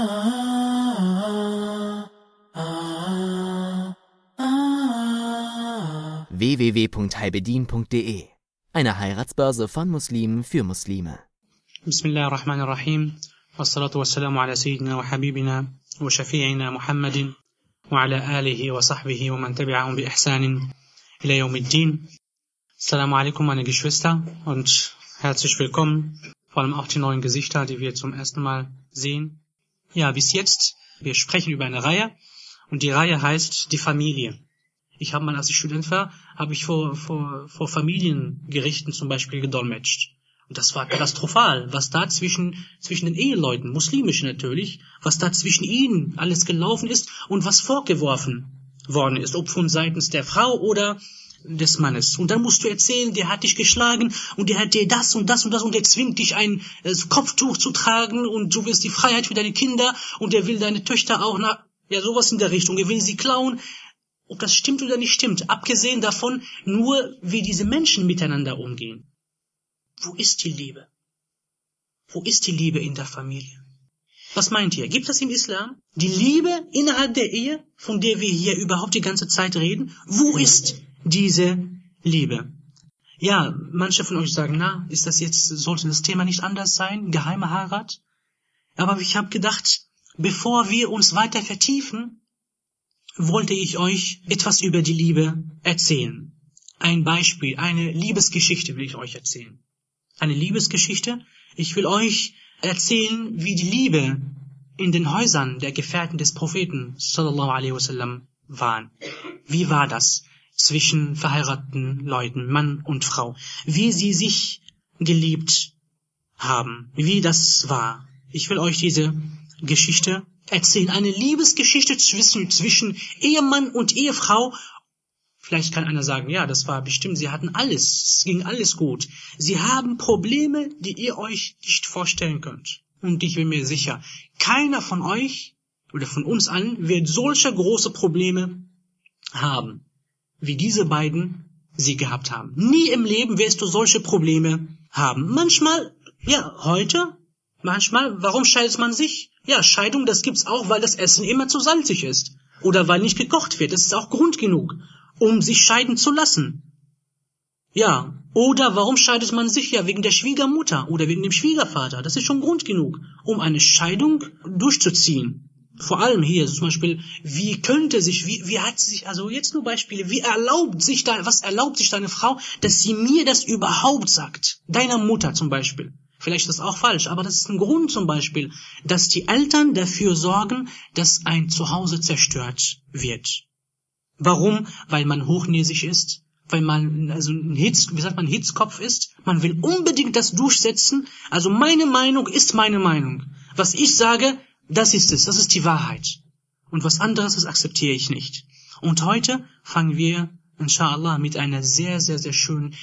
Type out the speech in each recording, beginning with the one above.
www.halbedin.de. Eine Heiratsbörse von Muslimen für Muslime. Bismillah ar-Rahman ar-Rahim. Wassalatu wassalamu ala Sayyidina wa Habibina wa Shafi'ina Muhammadin wa ala alihi wa sahbihi wa man tabi'ahum bi ihsanin ila yawmiddin. Assalamu alaikum, meine Geschwister, und herzlich willkommen, vor allem auch die neuen Gesichter, die wir zum ersten Mal sehen. Ja, bis jetzt, wir sprechen über eine Reihe, und die Reihe heißt die Familie. Ich habe mal, als ich Student war, habe ich vor Familiengerichten zum Beispiel gedolmetscht. Und das war katastrophal, was da zwischen den Eheleuten, muslimischen natürlich, was da zwischen ihnen alles gelaufen ist und was vorgeworfen worden ist, ob von seitens der Frau oder des Mannes. Und dann musst du erzählen, der hat dich geschlagen und der hat dir das und das und das und der zwingt dich, ein Kopftuch zu tragen und du willst die Freiheit für deine Kinder und der will deine Töchter auch sowas in der Richtung, er will sie klauen. Ob das stimmt oder nicht stimmt, abgesehen davon, nur wie diese Menschen miteinander umgehen. Wo ist die Liebe? Wo ist die Liebe in der Familie? Was meint ihr? Gibt es im Islam die Liebe innerhalb der Ehe, von der wir hier überhaupt die ganze Zeit reden? Wo ist diese Liebe? Ja, manche von euch sagen, sollte das Thema nicht anders sein, geheime Heirat? Aber ich habe gedacht, bevor wir uns weiter vertiefen, wollte ich euch etwas über die Liebe erzählen. Ein Beispiel, eine Liebesgeschichte will ich euch erzählen. Eine Liebesgeschichte. Ich will euch erzählen, wie die Liebe in den Häusern der Gefährten des Propheten sallallahu alaihi wasallam waren. Wie war das zwischen verheirateten Leuten, Mann und Frau? Wie sie sich geliebt haben. Wie das war. Ich will euch diese Geschichte erzählen. Eine Liebesgeschichte zwischen Ehemann und Ehefrau. Vielleicht kann einer sagen, ja, das war bestimmt, sie hatten alles, es ging alles gut. Sie haben Probleme, die ihr euch nicht vorstellen könnt. Und ich bin mir sicher, keiner von euch oder von uns allen wird solche große Probleme haben, wie diese beiden sie gehabt haben. Nie im Leben wirst du solche Probleme haben. Manchmal, warum scheidet man sich? Ja, Scheidung, das gibt's auch, weil das Essen immer zu salzig ist. Oder weil nicht gekocht wird. Das ist auch Grund genug, um sich scheiden zu lassen. Ja, oder warum scheidet man sich? Ja, wegen der Schwiegermutter oder wegen dem Schwiegervater. Das ist schon Grund genug, um eine Scheidung durchzuziehen. Vor allem hier, zum Beispiel, jetzt nur Beispiele, was erlaubt sich deine Frau, dass sie mir das überhaupt sagt? Deiner Mutter zum Beispiel. Vielleicht ist das auch falsch, aber das ist ein Grund zum Beispiel, dass die Eltern dafür sorgen, dass ein Zuhause zerstört wird. Warum? Weil man hochnäsig ist, weil man ein Hitzkopf ist. Man will unbedingt das durchsetzen. Also meine Meinung ist meine Meinung. Was ich sage, das ist es, das ist die Wahrheit. Und was anderes, das akzeptiere ich nicht. Und heute fangen wir, inshallah, mit einer sehr, sehr, sehr schönen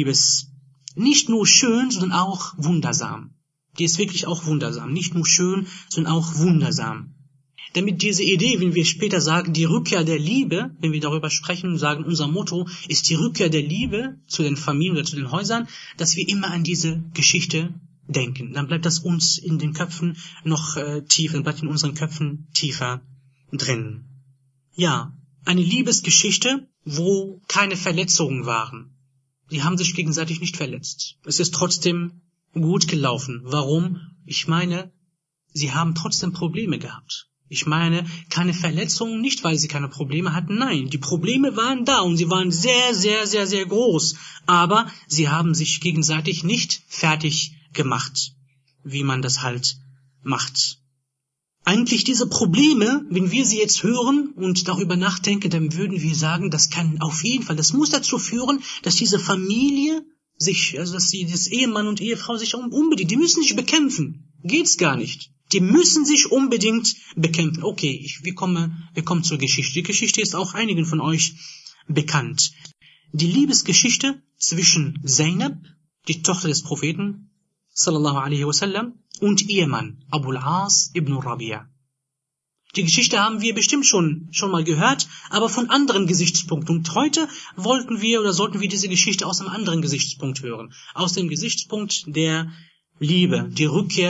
nicht nur schön, sondern auch wundersam. Die ist wirklich auch wundersam. Nicht nur schön, sondern auch wundersam. Damit diese Idee, wenn wir später sagen, die Rückkehr der Liebe, wenn wir darüber sprechen und sagen, unser Motto ist die Rückkehr der Liebe zu den Familien oder zu den Häusern, dass wir immer an diese Geschichte denken. Dann bleibt das uns in den Köpfen noch tiefer, dann bleibt in unseren Köpfen tiefer drin. Ja, eine Liebesgeschichte, wo keine Verletzungen waren. Die haben sich gegenseitig nicht verletzt. Es ist trotzdem gut gelaufen. Warum? Ich meine, sie haben trotzdem Probleme gehabt. Ich meine, keine Verletzungen, nicht weil sie keine Probleme hatten. Nein, die Probleme waren da und sie waren sehr, sehr, sehr, sehr groß. Aber sie haben sich gegenseitig nicht fertig gemacht, wie man das halt macht. Eigentlich diese Probleme, wenn wir sie jetzt hören und darüber nachdenken, dann würden wir sagen, das muss dazu führen, dass diese Familie dass Ehemann und Ehefrau sich unbedingt, die müssen sich bekämpfen. Geht's gar nicht. Die müssen sich unbedingt bekämpfen. Okay, wir kommen zur Geschichte. Die Geschichte ist auch einigen von euch bekannt. Die Liebesgeschichte zwischen Zainab, die Tochter des Propheten, sallallahu alaihi wasallam, und Ehemann Abul As ibn Rabi'a. Die Geschichte haben wir bestimmt schon mal gehört, aber von anderen Gesichtspunkten. Und heute sollten wir diese Geschichte aus einem anderen Gesichtspunkt hören. Aus dem Gesichtspunkt der Liebe, die Rückkehr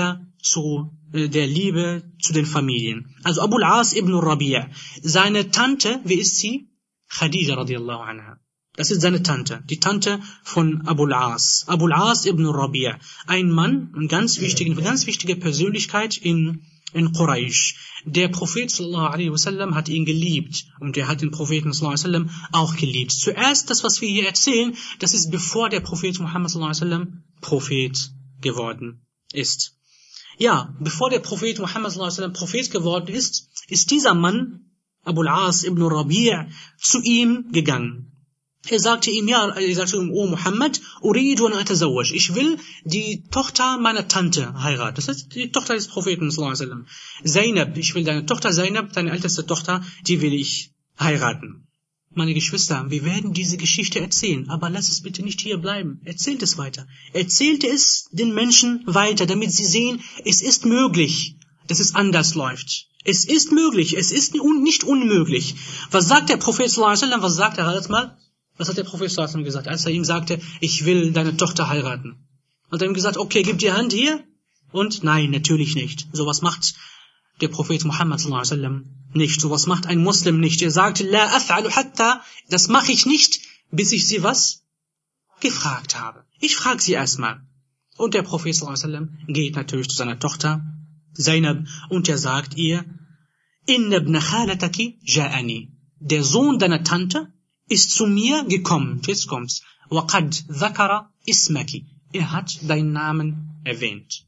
zu der Liebe zu den Familien. Also Abu al-As ibn Rabi', seine Tante, wie ist sie? Khadija radiallahu anha. Das ist seine Tante, die Tante von Abu al-As. Abu al-As ibn Rabi', ein Mann, eine ganz wichtige Persönlichkeit in Quraysh. Der Prophet sallallahu alaihi wasallam hat ihn geliebt und er hat den Propheten sallallahu alaihi wasallam auch geliebt. Zuerst das, was wir hier erzählen, das ist bevor der Prophet Muhammad sallallahu alaihi wasallam Prophet geworden ist. Ja, bevor der Prophet Muhammad sallallahu alaihi wasallam Prophet geworden ist, ist dieser Mann, Abu al-As ibn Rabi', zu ihm gegangen. Er sagte ihm, oh Muhammad, uridu an atazawwaj. Ich will die Tochter meiner Tante heiraten. Das heißt, die Tochter des Propheten sallallahu alaihi wasallam. Zainab, ich will deine Tochter Zainab, deine älteste Tochter, die will ich heiraten. Meine Geschwister, wir werden diese Geschichte erzählen, aber lasst es bitte nicht hier bleiben. Erzählt es weiter. Erzählt es den Menschen weiter, damit sie sehen, es ist möglich, dass es anders läuft. Es ist möglich, es ist nicht unmöglich. Was sagt der Prophet sallallahu alaihi wasallam? Was sagt er alles mal? Was hat der Prophet sallallahu alaihi wasallam gesagt, als er ihm sagte, ich will deine Tochter heiraten? Hat er ihm gesagt, okay, gib die Hand hier? Und nein, natürlich nicht. Sowas macht der Prophet Muhammad sallallahu alaihi wasallam nicht. Sowas macht ein Muslim nicht. Er sagte, la af'alu hatta, das mache ich nicht, bis ich sie was gefragt habe. Ich frage sie erstmal. Und der Prophet sallallahu alaihi wasallam geht natürlich zu seiner Tochter Zainab und er sagt ihr, inna ibn khalataki ja'ani. Der Sohn deiner Tante ist zu mir gekommen. Jetzt kommt's. وَقَدْ ذَكَرَ إِسْمَكِ. Er hat deinen Namen erwähnt.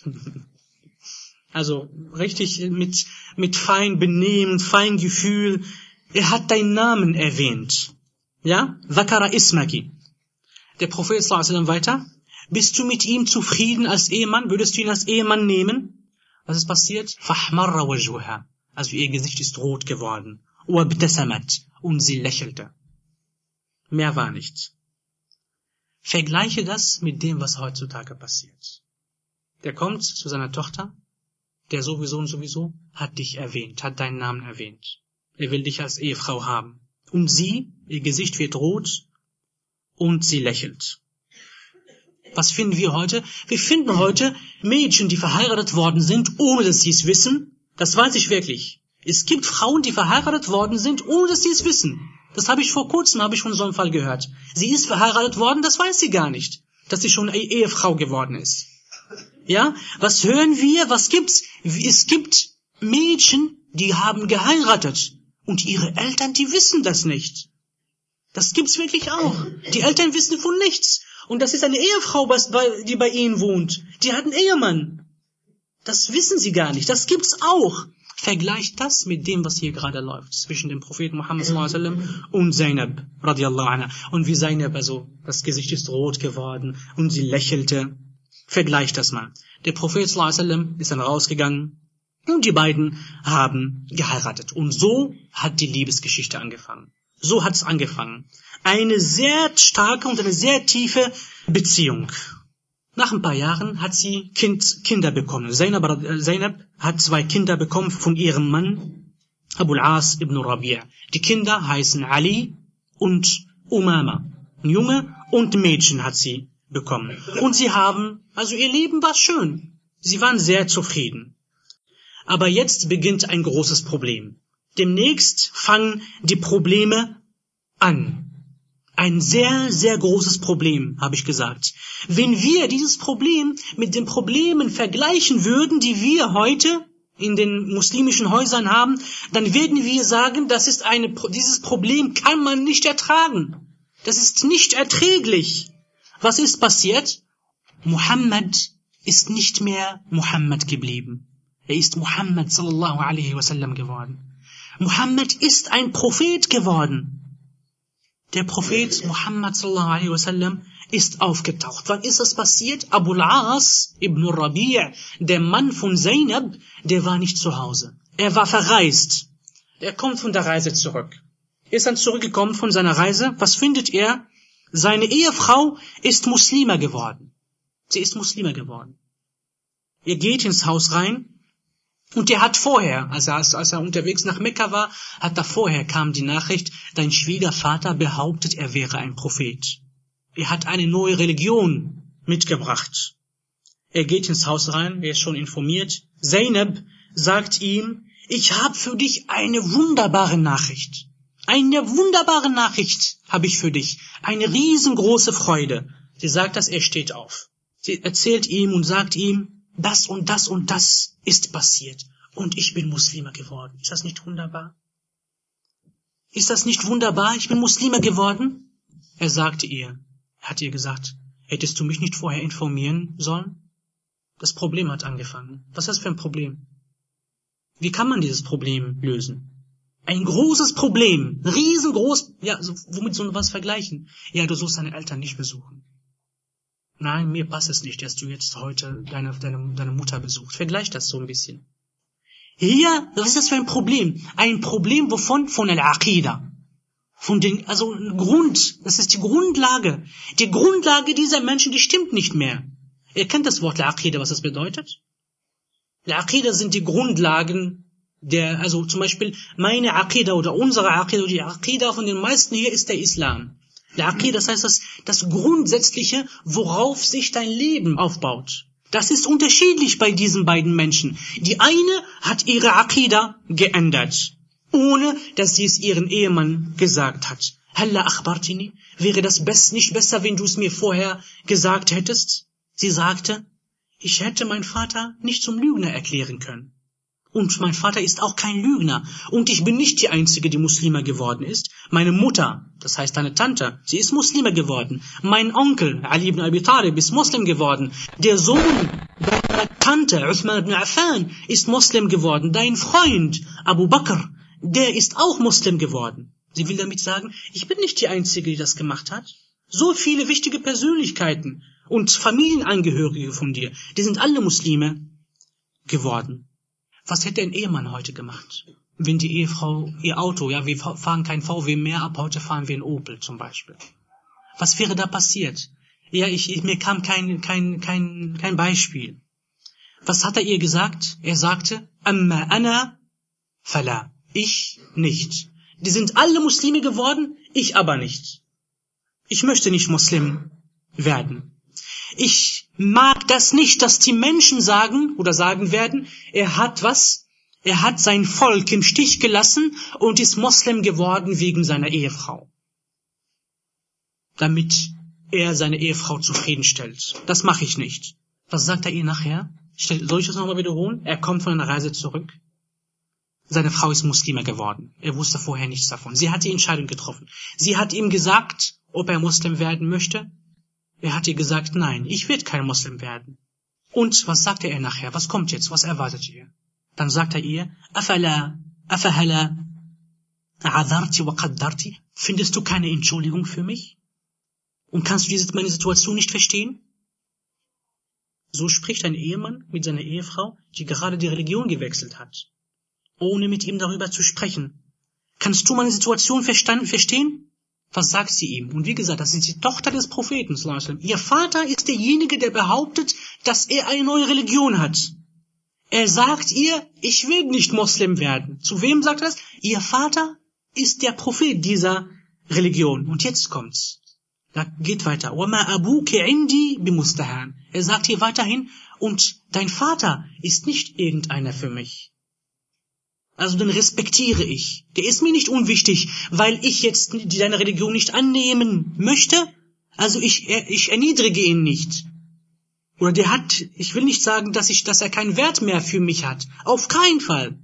Also richtig mit fein Benehmen, fein Gefühl. Er hat deinen Namen erwähnt. Ja? ذَكَرَ إِسْمَكِ. Der Prophet sallallahu alaihi wasallam weiter. Bist du mit ihm zufrieden als Ehemann? Würdest du ihn als Ehemann nehmen? Was ist passiert? فَحْمَرَّ وَجْهُهَا. Also ihr Gesicht ist rot geworden. وَابْتَسَمَتْ. Und sie lächelte. Mehr war nicht. Vergleiche das mit dem, was heutzutage passiert. Der kommt zu seiner Tochter, der sowieso und sowieso hat dich erwähnt, hat deinen Namen erwähnt. Er will dich als Ehefrau haben. Und sie, ihr Gesicht wird rot und sie lächelt. Was finden wir heute? Wir finden heute Mädchen, die verheiratet worden sind, ohne dass sie es wissen. Das weiß ich wirklich. Es gibt Frauen, die verheiratet worden sind, ohne dass sie es wissen. Das habe ich vor kurzem von so einem Fall gehört. Sie ist verheiratet worden, das weiß sie gar nicht, dass sie schon eine Ehefrau geworden ist. Ja, was hören wir? Was gibt's? Es gibt Mädchen, die haben geheiratet und ihre Eltern, die wissen das nicht. Das gibt's wirklich auch. Die Eltern wissen von nichts. Und das ist eine Ehefrau, die bei ihnen wohnt. Die hat einen Ehemann. Das wissen sie gar nicht. Das gibt's auch. Vergleicht das mit dem, was hier gerade läuft, zwischen dem Propheten Muhammad sallallahu alaihi wasallam und Zainab radiallahu anha. Und wie Zainab, also das Gesicht ist rot geworden und sie lächelte. Vergleicht das mal. Der Prophet sallallahu alaihi wasallam ist dann rausgegangen und die beiden haben geheiratet. Und so hat die Liebesgeschichte angefangen. So hat es angefangen. Eine sehr starke und eine sehr tiefe Beziehung. Nach ein paar Jahren hat sie Kinder bekommen. Zainab hat 2 Kinder bekommen von ihrem Mann, Abu al-As ibn Rabi'. Die Kinder heißen Ali und Umama. Ein Junge und ein Mädchen hat sie bekommen. Und ihr Leben war schön. Sie waren sehr zufrieden. Aber jetzt beginnt ein großes Problem. Demnächst fangen die Probleme an. Ein sehr, sehr großes Problem, habe ich gesagt. Wenn wir dieses Problem mit den Problemen vergleichen würden, die wir heute in den muslimischen Häusern haben, dann werden wir sagen, dieses Problem kann man nicht ertragen. Das ist nicht erträglich. Was ist passiert? Muhammad ist nicht mehr Muhammad geblieben. Er ist Muhammad sallallahu alaihi wasallam geworden. Muhammad ist ein Prophet geworden. Der Prophet Muhammad sallallahu alaihi wasallam ist aufgetaucht. Wann ist das passiert? Abu al-As ibn Rabi', der Mann von Zainab, der war nicht zu Hause. Er war verreist. Er kommt von der Reise zurück. Er ist dann zurückgekommen von seiner Reise. Was findet er? Seine Ehefrau ist Muslima geworden. Sie ist Muslima geworden. Er geht ins Haus rein. Und er hat vorher, als er unterwegs nach Mekka war, kam die Nachricht, dein Schwiegervater behauptet, er wäre ein Prophet. Er hat eine neue Religion mitgebracht. Er geht ins Haus rein, er ist schon informiert. Zainab sagt ihm, ich habe für dich eine wunderbare Nachricht. Eine wunderbare Nachricht habe ich für dich. Eine riesengroße Freude. Sie sagt das, er steht auf. Sie erzählt ihm und sagt ihm, das und das und das ist passiert. Und ich bin Muslima geworden. Ist das nicht wunderbar? Ist das nicht wunderbar? Ich bin Muslima geworden. Er sagte ihr, er hat ihr gesagt, hättest du mich nicht vorher informieren sollen? Das Problem hat angefangen. Was ist das für ein Problem? Wie kann man dieses Problem lösen? Ein großes Problem, riesengroß, ja, womit soll man was vergleichen? Ja, du sollst deine Eltern nicht besuchen. Nein, mir passt es nicht, dass du jetzt heute deine Mutter besuchst. Vergleich das so ein bisschen. Hier, was ist das für ein Problem? Ein Problem, wovon? Von Al-Aqida. Das ist die Grundlage. Die Grundlage dieser Menschen, die stimmt nicht mehr. Ihr kennt das Wort Al-Aqida, was das bedeutet? Al-Aqida sind die Grundlagen zum Beispiel meine Aqida oder unsere Aqida oder die Aqida von den meisten hier ist der Islam. Der Aqida, das heißt das Grundsätzliche, worauf sich dein Leben aufbaut. Das ist unterschiedlich bei diesen beiden Menschen. Die eine hat ihre Aqida geändert, ohne dass sie es ihren Ehemann gesagt hat. Halla akhbartini, wäre das nicht besser, wenn du es mir vorher gesagt hättest? Sie sagte, ich hätte meinen Vater nicht zum Lügner erklären können. Und mein Vater ist auch kein Lügner. Und ich bin nicht die Einzige, die Muslima geworden ist. Meine Mutter, das heißt deine Tante, sie ist Muslima geworden. Mein Onkel, Ali ibn Abi Talib, ist Muslim geworden. Der Sohn deiner Tante, Uthman ibn Affan, ist Muslim geworden. Dein Freund, Abu Bakr, der ist auch Muslim geworden. Sie will damit sagen, ich bin nicht die Einzige, die das gemacht hat. So viele wichtige Persönlichkeiten und Familienangehörige von dir, die sind alle Muslime geworden. Was hätte ein Ehemann heute gemacht, wenn die Ehefrau ihr Auto, ja, wir fahren kein VW mehr ab, heute fahren wir ein Opel zum Beispiel. Was wäre da passiert? Ja, mir kam kein Beispiel. Was hat er ihr gesagt? Er sagte, Amma ana fala, ich nicht. Die sind alle Muslime geworden, ich aber nicht. Ich möchte nicht Muslim werden. Ich mag das nicht, dass die Menschen sagen werden, er hat sein Volk im Stich gelassen und ist Moslem geworden wegen seiner Ehefrau. Damit er seine Ehefrau zufriedenstellt. Das mache ich nicht. Was sagt er ihr nachher? Soll ich das nochmal wiederholen? Er kommt von einer Reise zurück. Seine Frau ist Muslima geworden. Er wusste vorher nichts davon. Sie hat die Entscheidung getroffen. Sie hat ihm gesagt, ob er Muslim werden möchte. Er hat ihr gesagt, nein, ich werde kein Muslim werden. Und was sagte er nachher? Was kommt jetzt? Was erwartet ihr? Dann sagt er ihr, afahala, a'adharti wa qaddarti? Findest du keine Entschuldigung für mich? Und kannst du meine Situation nicht verstehen? So spricht ein Ehemann mit seiner Ehefrau, die gerade die Religion gewechselt hat, ohne mit ihm darüber zu sprechen. Kannst du meine Situation verstehen? Was sagt sie ihm? Und wie gesagt, das ist die Tochter des Propheten. Ihr Vater ist derjenige, der behauptet, dass er eine neue Religion hat. Er sagt ihr, ich will nicht Moslem werden. Zu wem sagt er das? Ihr Vater ist der Prophet dieser Religion. Und jetzt kommt's. Da geht weiter. وَمَا أَبُوكِ عِنْدِي بِمُسْتَهَانٍ. Er sagt hier weiterhin, und dein Vater ist nicht irgendeiner für mich. Also den respektiere ich. Der ist mir nicht unwichtig, weil ich jetzt deine Religion nicht annehmen möchte. Also ich erniedrige ihn nicht. Oder ich will nicht sagen, dass er keinen Wert mehr für mich hat. Auf keinen Fall.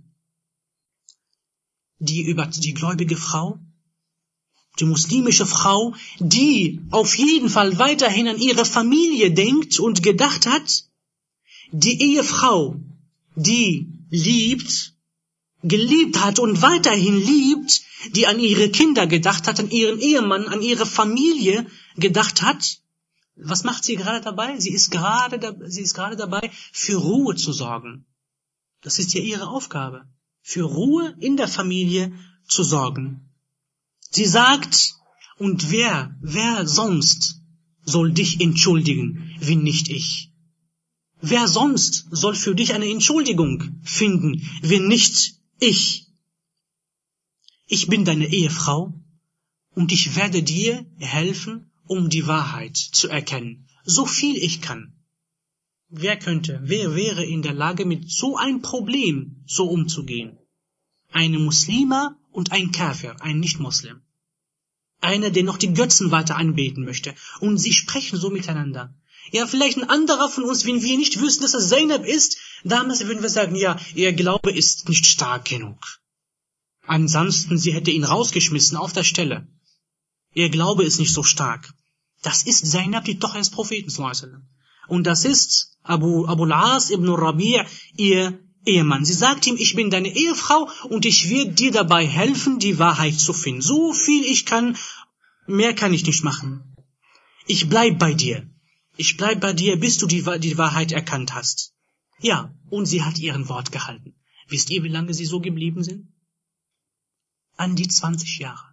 Die gläubige Frau, die muslimische Frau, die auf jeden Fall weiterhin an ihre Familie denkt und gedacht hat, die Ehefrau, die geliebt hat und weiterhin liebt, die an ihre Kinder gedacht hat, an ihren Ehemann, an ihre Familie gedacht hat. Was macht sie gerade dabei? Sie ist gerade dabei, für Ruhe zu sorgen. Das ist ja ihre Aufgabe, für Ruhe in der Familie zu sorgen. Sie sagt, und wer sonst soll dich entschuldigen, wenn nicht ich? Wer sonst soll für dich eine Entschuldigung finden, wenn nicht ich? Ich bin deine Ehefrau und ich werde dir helfen, um die Wahrheit zu erkennen, so viel ich kann. wer wäre in der Lage, mit so einem Problem so umzugehen? Eine Muslima und ein Kafir, ein Nicht-Muslim. Einer, der noch die Götzen weiter anbeten möchte. Und sie sprechen so miteinander. Ja, vielleicht ein anderer von uns, wenn wir nicht wüssten, dass es Zainab ist, damals würden wir sagen, ja, ihr Glaube ist nicht stark genug. Ansonsten, sie hätte ihn rausgeschmissen auf der Stelle. Ihr Glaube ist nicht so stark. Das ist Zainab, die Tochter des Propheten. Und das ist Abu al-As ibn Rabi', ihr Ehemann. Sie sagt ihm, ich bin deine Ehefrau und ich werde dir dabei helfen, die Wahrheit zu finden. So viel ich kann, mehr kann ich nicht machen. Ich bleib bei dir. Ich bleib bei dir, bis du die Wahrheit erkannt hast. Ja, und sie hat ihren Wort gehalten. Wisst ihr, wie lange sie so geblieben sind? An die 20 Jahre.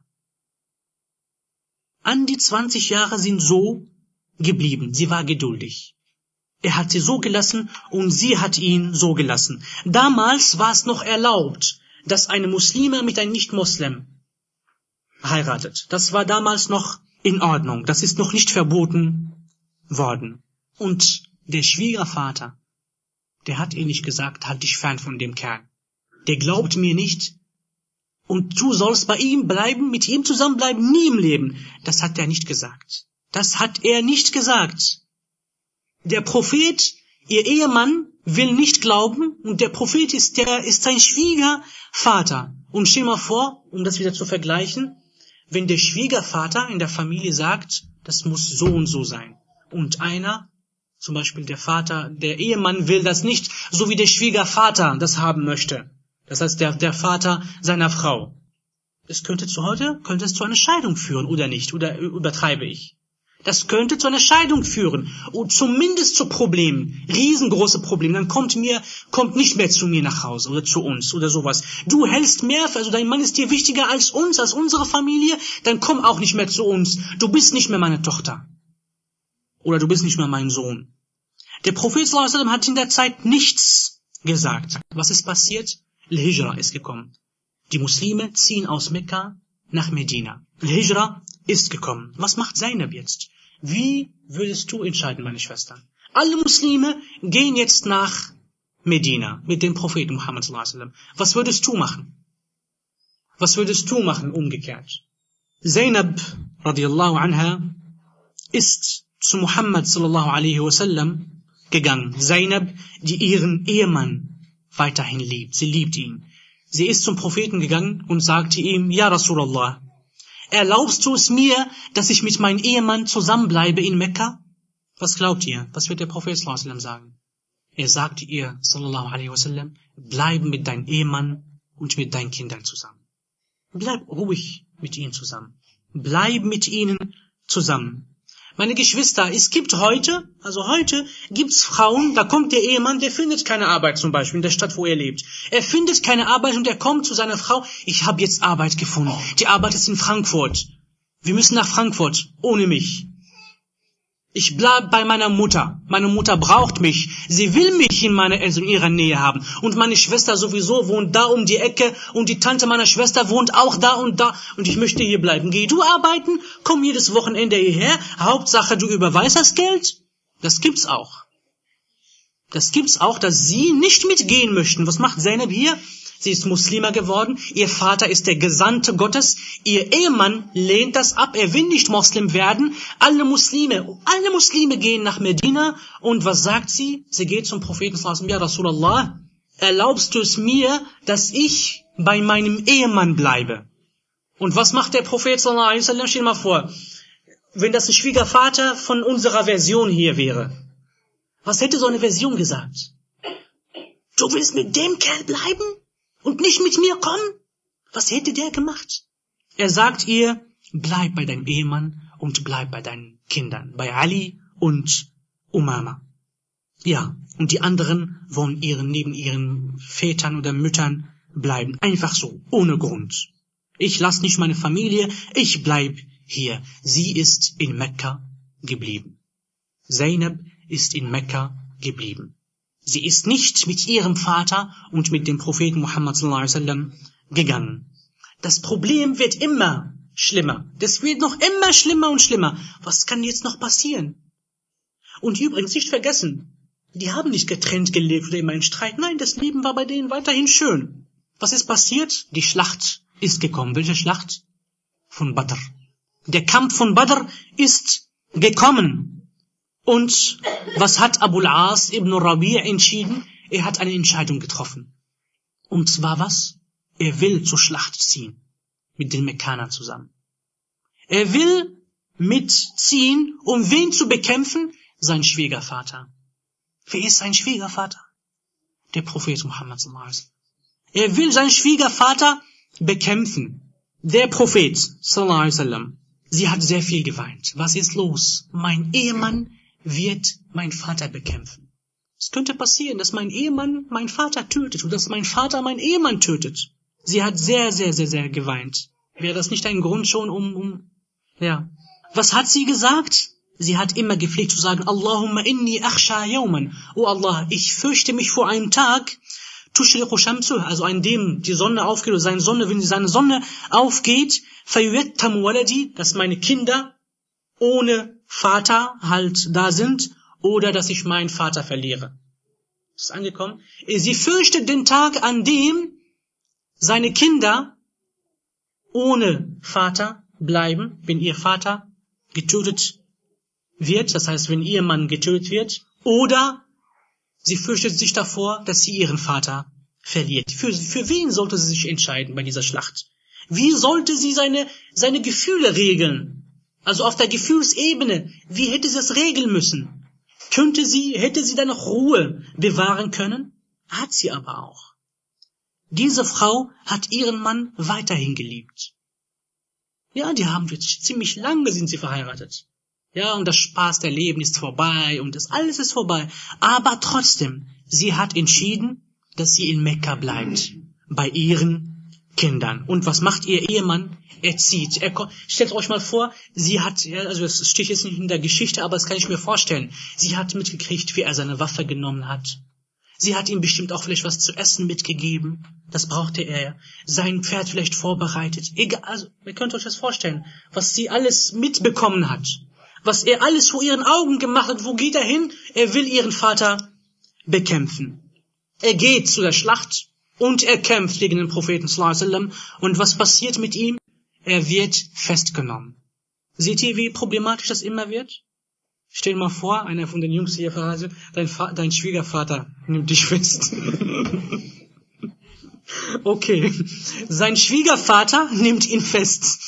An die 20 Jahre sind so geblieben. Sie war geduldig. Er hat sie so gelassen und sie hat ihn so gelassen. Damals war es noch erlaubt, dass eine Muslime mit einem Nicht-Muslim heiratet. Das war damals noch in Ordnung. Das ist noch nicht verboten worden. Und der Schwiegervater, der hat ihr nicht gesagt, halt dich fern von dem Kerl. Der glaubt mir nicht und du sollst bei ihm bleiben, mit ihm zusammenbleiben, nie im Leben. Das hat er nicht gesagt. Das hat er nicht gesagt. Der Prophet, ihr Ehemann, will nicht glauben und der Prophet ist sein Schwiegervater. Und stell dir mal vor, um das wieder zu vergleichen, wenn der Schwiegervater in der Familie sagt, das muss so und so sein. Und einer, zum Beispiel der Ehemann will das nicht, so wie der Schwiegervater das haben möchte. Das heißt, der Vater seiner Frau. Es könnte es zu einer Scheidung führen, oder nicht? Oder übertreibe ich? Das könnte zu einer Scheidung führen. Und zumindest zu Problemen. Riesengroße Probleme. Dann kommt nicht mehr zu mir nach Hause oder zu uns oder sowas. Du hältst mehr, also dein Mann ist dir wichtiger als uns, als unsere Familie, dann komm auch nicht mehr zu uns. Du bist nicht mehr meine Tochter. Oder du bist nicht mehr mein Sohn. Der Prophet sallallahu alaihi wasallam hat in der Zeit nichts gesagt. Was ist passiert? Al-Hijra ist gekommen. Die Muslime ziehen aus Mekka nach Medina. Al-Hijra ist gekommen. Was macht Zainab jetzt? Wie würdest du entscheiden, meine Schwestern? Alle Muslime gehen jetzt nach Medina mit dem Propheten Muhammad sallallahu alaihi wasallam. Was würdest du machen? Was würdest du machen umgekehrt? Zainab radiallahu anha ist zu Muhammad sallallahu alaihi wasallam gegangen. Zainab, die ihren Ehemann weiterhin liebt. Sie liebt ihn. Sie ist zum Propheten gegangen und sagte ihm, Ja Rasulallah, erlaubst du es mir, dass ich mit meinem Ehemann zusammenbleibe in Mekka? Was glaubt ihr? Was wird der Prophet sallallahu alaihi wasallam sagen? Er sagte ihr, sallallahu alaihi wasallam, bleib mit deinem Ehemann und mit deinen Kindern zusammen. Bleib ruhig mit ihnen zusammen. Bleib mit ihnen zusammen. Meine Geschwister, es gibt heute gibt's Frauen, da kommt der Ehemann, der findet keine Arbeit zum Beispiel in der Stadt, wo er lebt. Er findet keine Arbeit und er kommt zu seiner Frau, ich habe jetzt Arbeit gefunden. Die Arbeit ist in Frankfurt. Wir müssen nach Frankfurt, ohne mich. Ich bleib bei meiner Mutter. Meine Mutter braucht mich. Sie will mich in ihrer Nähe haben. Und meine Schwester sowieso wohnt da um die Ecke und die Tante meiner Schwester wohnt auch da und da und ich möchte hier bleiben. Geh du arbeiten, komm jedes Wochenende hierher. Hauptsache du überweist das Geld. Das gibt's auch. Das gibt's auch, dass sie nicht mitgehen möchten. Was macht Zainab hier? Sie ist Muslima geworden, ihr Vater ist der Gesandte Gottes, ihr Ehemann lehnt das ab, er will nicht Muslim werden. Alle Muslime gehen nach Medina und was sagt sie? Sie geht zum Propheten, ja Rasulallah, erlaubst du es mir, dass ich bei meinem Ehemann bleibe? Und was macht der Prophet sallallahu alaihi wasallam? Stell dir mal vor, wenn das ein Schwiegervater von unserer Version hier wäre. Was hätte so eine Version gesagt? Du willst mit dem Kerl bleiben? Und nicht mit mir kommen? Was hätte der gemacht? Er sagt ihr, bleib bei deinem Ehemann und bleib bei deinen Kindern, bei Ali und Umama. Ja, und die anderen wollen neben ihren Vätern oder Müttern bleiben. Einfach so, ohne Grund. Ich lasse nicht meine Familie, ich bleib hier. Sie ist in Mekka geblieben. Zainab ist in Mekka geblieben. Sie ist nicht mit ihrem Vater und mit dem Propheten Muhammad sallallahu alaihi wasallam gegangen. Das Problem wird immer schlimmer. Das wird noch immer schlimmer und schlimmer. Was kann jetzt noch passieren? Und übrigens nicht vergessen, Die haben nicht getrennt gelebt oder immer in Streit. Nein, das Leben war bei denen weiterhin schön. Was ist passiert? Die Schlacht ist gekommen. Welche Schlacht? Von Badr. Der Kampf von Badr ist gekommen. Und was hat Abu al-As ibn Rabi' entschieden? Er hat eine Entscheidung getroffen. Und zwar was? Er will zur Schlacht ziehen. Mit den Mekkanern zusammen. Er will mitziehen, um wen zu bekämpfen? Sein Schwiegervater. Wer ist sein Schwiegervater? Der Prophet Muhammad sallallahu alaihi wasallam. Er will seinen Schwiegervater bekämpfen. Der Prophet sallallahu alaihi wasallam. Sie hat sehr viel geweint. Was ist los? Mein Ehemann wird meinen Vater bekämpfen. Es könnte passieren, dass mein Ehemann meinen Vater tötet oder dass mein Vater meinen Ehemann tötet. Sie hat sehr, sehr, sehr, sehr geweint. Wäre das nicht ein Grund schon, ja. Was hat sie gesagt? Sie hat immer gepflegt zu sagen, Allahumma inni akhsha yawman. Oh Allah, ich fürchte mich vor einem Tag, tushriqu shamsuh, also an dem die Sonne aufgeht, oder wenn seine Sonne aufgeht, fayuyattamu waladi, dass meine Kinder ohne Vater halt da sind, oder dass ich meinen Vater verliere. Ist angekommen? Sie fürchtet den Tag, an dem seine Kinder ohne Vater bleiben, wenn ihr Vater getötet wird, das heißt, wenn ihr Mann getötet wird, oder sie fürchtet sich davor, dass sie ihren Vater verliert. Für wen sollte sie sich entscheiden bei dieser Schlacht? Wie sollte sie seine Gefühle regeln? Also auf der Gefühlsebene, wie hätte sie das regeln müssen? Hätte sie da noch Ruhe bewahren können? Hat sie aber auch. Diese Frau hat ihren Mann weiterhin geliebt. Ja, die haben jetzt ziemlich lange sind sie verheiratet. Ja, und das Spaß der Leben ist vorbei und das alles ist vorbei. Aber trotzdem, sie hat entschieden, dass sie in Mekka bleibt. Bei ihren Kindern. Und was macht ihr Ehemann? Er zieht. Stellt euch mal vor, sie hat, also es steht jetzt nicht in der Geschichte, aber das kann ich mir vorstellen. Sie hat mitgekriegt, wie er seine Waffe genommen hat. Sie hat ihm bestimmt auch vielleicht was zu essen mitgegeben. Das brauchte er. Sein Pferd vielleicht vorbereitet. Egal, also, ihr könnt euch das vorstellen, was sie alles mitbekommen hat. Was er alles vor ihren Augen gemacht hat. Wo geht er hin? Er will ihren Vater bekämpfen. Er geht zu der Schlacht und er kämpft gegen den Propheten sallallahu alaihi wasallam. Und was passiert mit ihm? Er wird festgenommen. Seht ihr, wie problematisch das immer wird? Stell dir mal vor, einer von den Jungs hier verheiratet, dein Schwiegervater nimmt dich fest. Okay. Sein Schwiegervater nimmt ihn fest.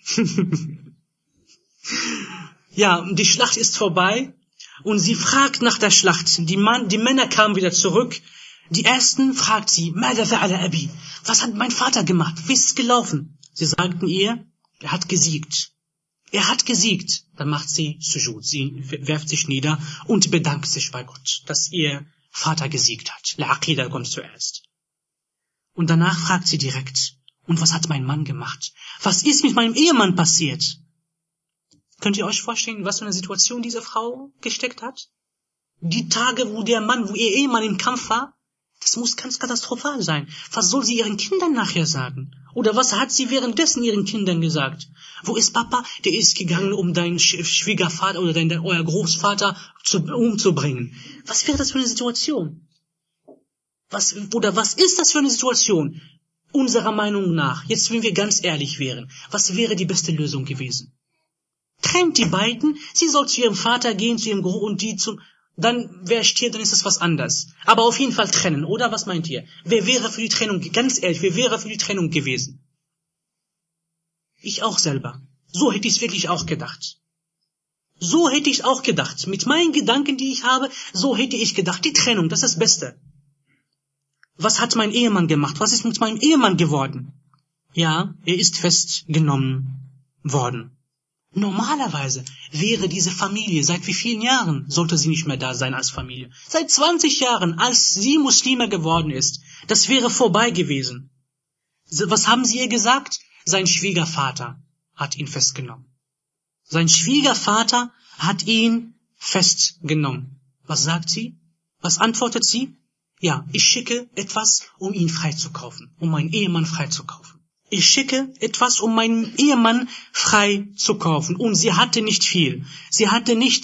Ja, die Schlacht ist vorbei und sie fragt nach der Schlacht. Die Männer kamen wieder zurück. Die ersten fragt sie, Mada fa'ala abi? Was hat mein Vater gemacht? Wie ist es gelaufen? Sie sagten ihr, er hat gesiegt. Er hat gesiegt. Dann macht sie Sujud. Sie werft sich nieder und bedankt sich bei Gott, dass ihr Vater gesiegt hat. Al-Aqidah kommt zuerst. Und danach fragt sie direkt, und was hat mein Mann gemacht? Was ist mit meinem Ehemann passiert? Könnt ihr euch vorstellen, was für eine Situation diese Frau gesteckt hat? Die Tage, wo ihr Ehemann im Kampf war, das muss ganz katastrophal sein. Was soll sie ihren Kindern nachher sagen? Oder was hat sie währenddessen ihren Kindern gesagt? Wo ist Papa? Der ist gegangen, um deinen Schwiegervater oder euer Großvater umzubringen. Was wäre das für eine Situation? Was ist das für eine Situation? Unserer Meinung nach, jetzt wenn wir ganz ehrlich wären, was wäre die beste Lösung gewesen? Trennt die beiden, sie soll zu ihrem Vater gehen, zu ihrem und die dann wer stirbt, dann ist das was anderes. Aber auf jeden Fall trennen, oder? Was meint ihr? Wer wäre für die Trennung, ganz ehrlich, wer wäre für die Trennung gewesen? Ich auch selber. So hätte ich es wirklich auch gedacht. So hätte ich es auch gedacht. Mit meinen Gedanken, die ich habe, so hätte ich gedacht. Die Trennung, das ist das Beste. Was hat mein Ehemann gemacht? Was ist mit meinem Ehemann geworden? Ja, er ist festgenommen worden. Normalerweise wäre diese Familie, seit wie vielen Jahren sollte sie nicht mehr da sein als Familie? Seit 20 Jahren, als sie Muslime geworden ist. Das wäre vorbei gewesen. Was haben sie ihr gesagt? Sein Schwiegervater hat ihn festgenommen. Sein Schwiegervater hat ihn festgenommen. Was sagt sie? Was antwortet sie? Ja, ich schicke etwas, um ihn freizukaufen, um meinen Ehemann freizukaufen. Ich schicke etwas, um meinen Ehemann frei zu kaufen. Und sie hatte nicht viel. Sie hatte nichts,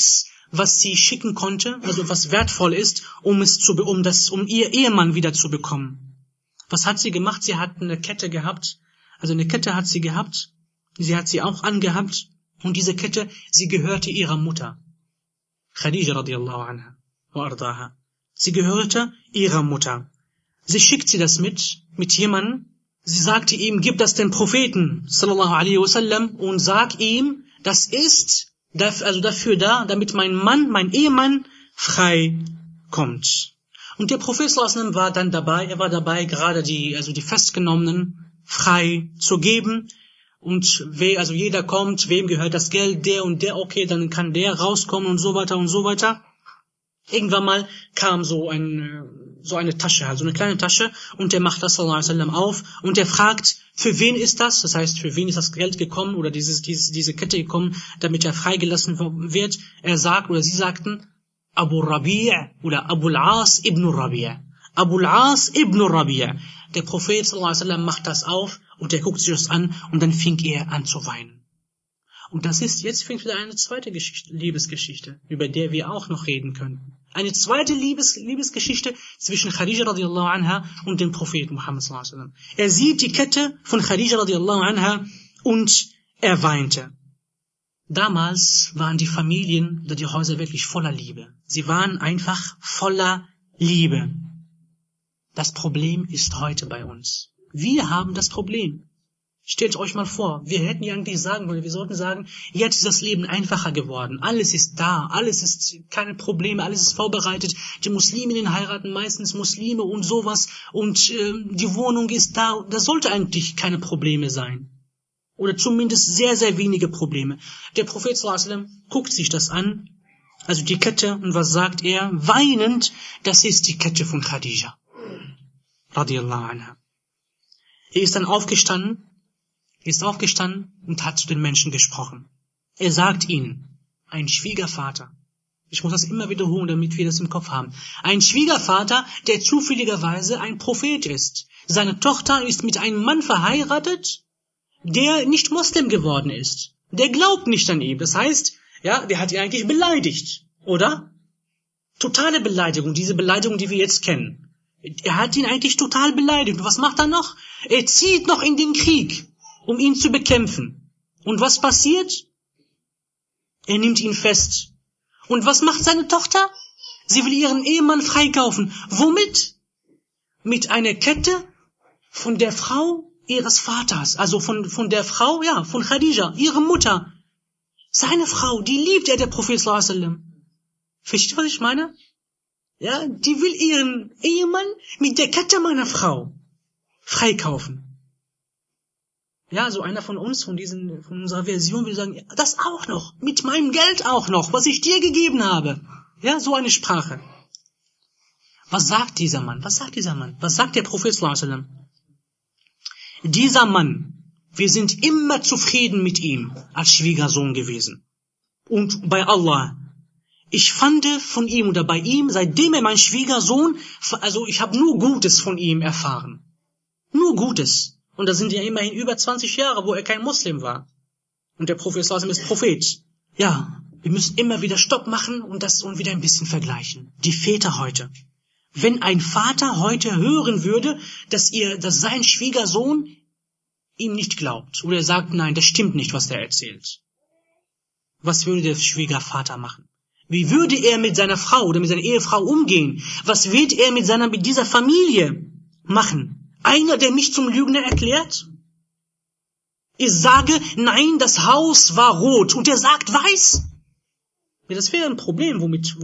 was sie schicken konnte, also was wertvoll ist, um ihr Ehemann wieder zu bekommen. Was hat sie gemacht? Sie hat eine Kette gehabt, also eine Kette hat sie gehabt, sie hat sie auch angehabt, und diese Kette, sie gehörte ihrer Mutter, Khadija radiallahu anha wa ardaha. Sie gehörte ihrer Mutter. Sie schickt sie das mit jemandem. Sie sagte ihm, gib das dem Propheten, sallallahu alaihi wasallam, und sag ihm, das ist dafür da, damit mein Ehemann frei kommt. Und der Prophet sallallahu alaihi wasallam war dann dabei, gerade die Festgenommenen frei zu geben. Und jeder kommt, wem gehört das Geld, der und der, okay, dann kann der rauskommen und so weiter und so weiter. Irgendwann mal kam so eine Tasche, also eine kleine Tasche, und der macht das sallallahu alaihi wasallam auf und der fragt, für wen ist das? Das heißt, für wen ist das Geld gekommen oder diese Kette gekommen, damit er freigelassen wird? Er sagt, oder sie sagten, Abu Rabi' oder Abul As ibn Rabi'. Abul As ibn Rabi'. Der Prophet sallallahu alaihi wasallam macht das auf und er guckt sich das an und dann fing er an zu weinen. Und jetzt fängt wieder eine zweite Liebesgeschichte, über der wir auch noch reden können. Eine zweite Liebesgeschichte zwischen Khadija radiallahu anha und dem Propheten Muhammad sallallahu alaihi wasallam. Er sieht die Kette von Khadija radiallahu anha und er weinte. Damals waren die Familien oder die Häuser wirklich voller Liebe. Sie waren einfach voller Liebe. Das Problem ist heute bei uns. Wir haben das Problem. Stellt euch mal vor, wir hätten ja eigentlich wir sollten sagen, jetzt ist das Leben einfacher geworden. Alles ist da, alles ist keine Probleme, alles ist vorbereitet. Die Musliminnen heiraten meistens Muslime und sowas und die Wohnung ist da. Das sollte eigentlich keine Probleme sein. Oder zumindest sehr, sehr wenige Probleme. Der Prophet sallallahu alaihi wasallam guckt sich das an, also die Kette, und was sagt er? Weinend, das ist die Kette von Khadija radiallahu anha. Er ist dann aufgestanden und hat zu den Menschen gesprochen. Er sagt ihnen, ein Schwiegervater, ich muss das immer wiederholen, damit wir das im Kopf haben, ein Schwiegervater, der zufälligerweise ein Prophet ist. Seine Tochter ist mit einem Mann verheiratet, der nicht Moslem geworden ist. Der glaubt nicht an ihn. Das heißt, ja, der hat ihn eigentlich beleidigt, oder? Totale Beleidigung, diese Beleidigung, die wir jetzt kennen. Er hat ihn eigentlich total beleidigt. Und was macht er noch? Er zieht noch in den Krieg, um ihn zu bekämpfen. Und was passiert? Er nimmt ihn fest. Und was macht seine Tochter? Sie will ihren Ehemann freikaufen. Womit? Mit einer Kette von der Frau ihres Vaters. Also von der Frau, ja, von Khadija, ihre Mutter. Seine Frau, die liebt der Prophet sallallahu alaihi wasallam. Versteht ihr, was ich meine? Ja, die will ihren Ehemann mit der Kette meiner Frau freikaufen. Ja, so einer von uns, von unserer Version, will sagen, das auch noch, mit meinem Geld auch noch, was ich dir gegeben habe. Ja, so eine Sprache. Was sagt dieser Mann? Was sagt der Prophet sallallahu alaihi wasallam? Dieser Mann, wir sind immer zufrieden mit ihm als Schwiegersohn gewesen. Und bei Allah, ich fand von ihm oder bei ihm, seitdem er mein Schwiegersohn, also ich habe nur Gutes von ihm erfahren. Nur Gutes. Und das sind ja immerhin über 20 Jahre, wo er kein Muslim war. Und der Prophet sallallahu alaihi wasallam ist Prophet. Ja, wir müssen immer wieder Stopp machen und wieder ein bisschen vergleichen. Die Väter heute. Wenn ein Vater heute hören würde, dass sein Schwiegersohn ihm nicht glaubt, oder er sagt, nein, das stimmt nicht, was er erzählt. Was würde der Schwiegervater machen? Wie würde er mit seiner Frau oder mit seiner Ehefrau umgehen? Was wird er mit dieser Familie machen? Einer, der mich zum Lügner erklärt? Ich sage, nein, das Haus war rot und er sagt weiß. Ja, das wäre ein Problem,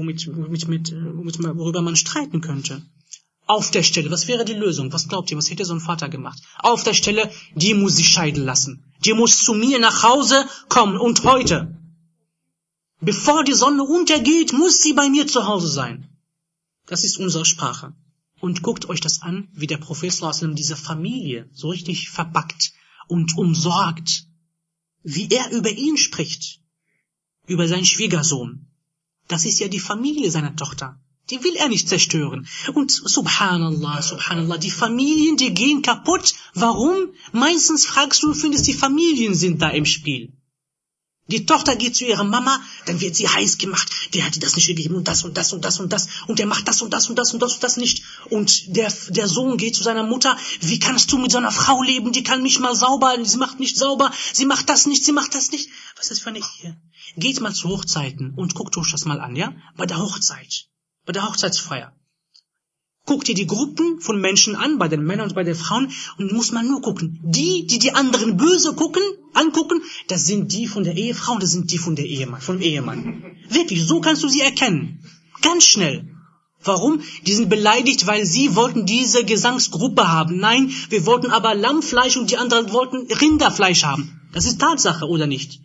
worüber man streiten könnte. Auf der Stelle, was wäre die Lösung? Was glaubt ihr, was hätte so ein Vater gemacht? Auf der Stelle, die muss sich scheiden lassen. Die muss zu mir nach Hause kommen und heute. Bevor die Sonne untergeht, muss sie bei mir zu Hause sein. Das ist unsere Sprache. Und guckt euch das an, wie der Prophet sallallahu alaihi wasallam diese Familie so richtig verpackt und umsorgt. Wie er über ihn spricht. Über seinen Schwiegersohn. Das ist ja die Familie seiner Tochter. Die will er nicht zerstören. Und subhanallah, die Familien, die gehen kaputt. Warum? Meistens fragst du, findest die Familien sind da im Spiel. Die Tochter geht zu ihrer Mama, dann wird sie heiß gemacht. Der hat dir das nicht gegeben und das und das und das und das. Und der macht das und das und das und das und das nicht. Und der Sohn geht zu seiner Mutter. Wie kannst du mit so einer Frau leben? Die kann nicht mal sauber, sie macht nicht sauber, sie macht das nicht, sie macht das nicht. Was ist das für eine Ehe? Geht mal zu Hochzeiten und guckt euch das mal an, ja? Bei der Hochzeit, bei der Hochzeitsfeier. Guckt ihr die Gruppen von Menschen an, bei den Männern und bei den Frauen, und muss man nur gucken. Die anderen böse angucken, das sind die von der Ehefrau und das sind die von der Ehemann, vom Ehemann. Wirklich, so kannst du sie erkennen. Ganz schnell. Warum? Die sind beleidigt, weil sie wollten diese Gesangsgruppe haben. Nein, wir wollten aber Lammfleisch und die anderen wollten Rinderfleisch haben. Das ist Tatsache, oder nicht?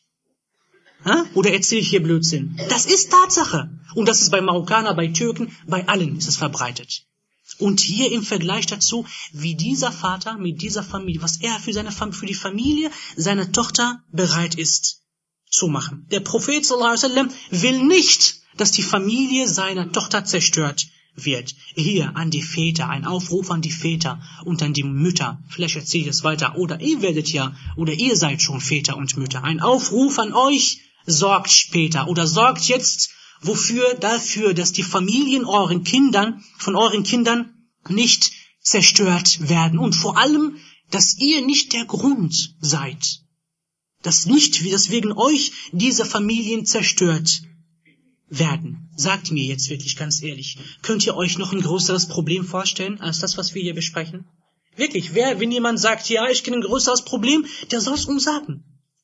Oder erzähle ich hier Blödsinn? Das ist Tatsache. Und das ist bei Marokkanern, bei Türken, bei allen ist es verbreitet. Und hier im Vergleich dazu, wie dieser Vater mit dieser Familie, was er für die Familie seiner Tochter bereit ist zu machen. Der Prophet sallallahu alaihi wasallam will nicht, dass die Familie seiner Tochter zerstört wird. Hier an die Väter, ein Aufruf an die Väter und an die Mütter. Vielleicht erzähle ich es weiter. Oder ihr seid schon Väter und Mütter. Ein Aufruf an euch, sorgt später oder sorgt jetzt dafür, dass die Familien von euren Kindern nicht zerstört werden. Und vor allem, dass ihr nicht der Grund seid. Dass wegen euch diese Familien zerstört werden. Sagt mir jetzt wirklich ganz ehrlich, könnt ihr euch noch ein größeres Problem vorstellen, als das, was wir hier besprechen? Wirklich, wenn jemand sagt, ja, ich kenne ein größeres Problem, der soll es uns sagen.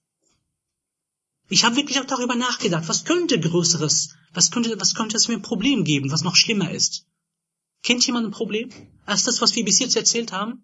Ich habe wirklich auch darüber nachgedacht, was könnte es für ein Problem geben, was noch schlimmer ist? Kennt jemand ein Problem, als das, was wir bis jetzt erzählt haben?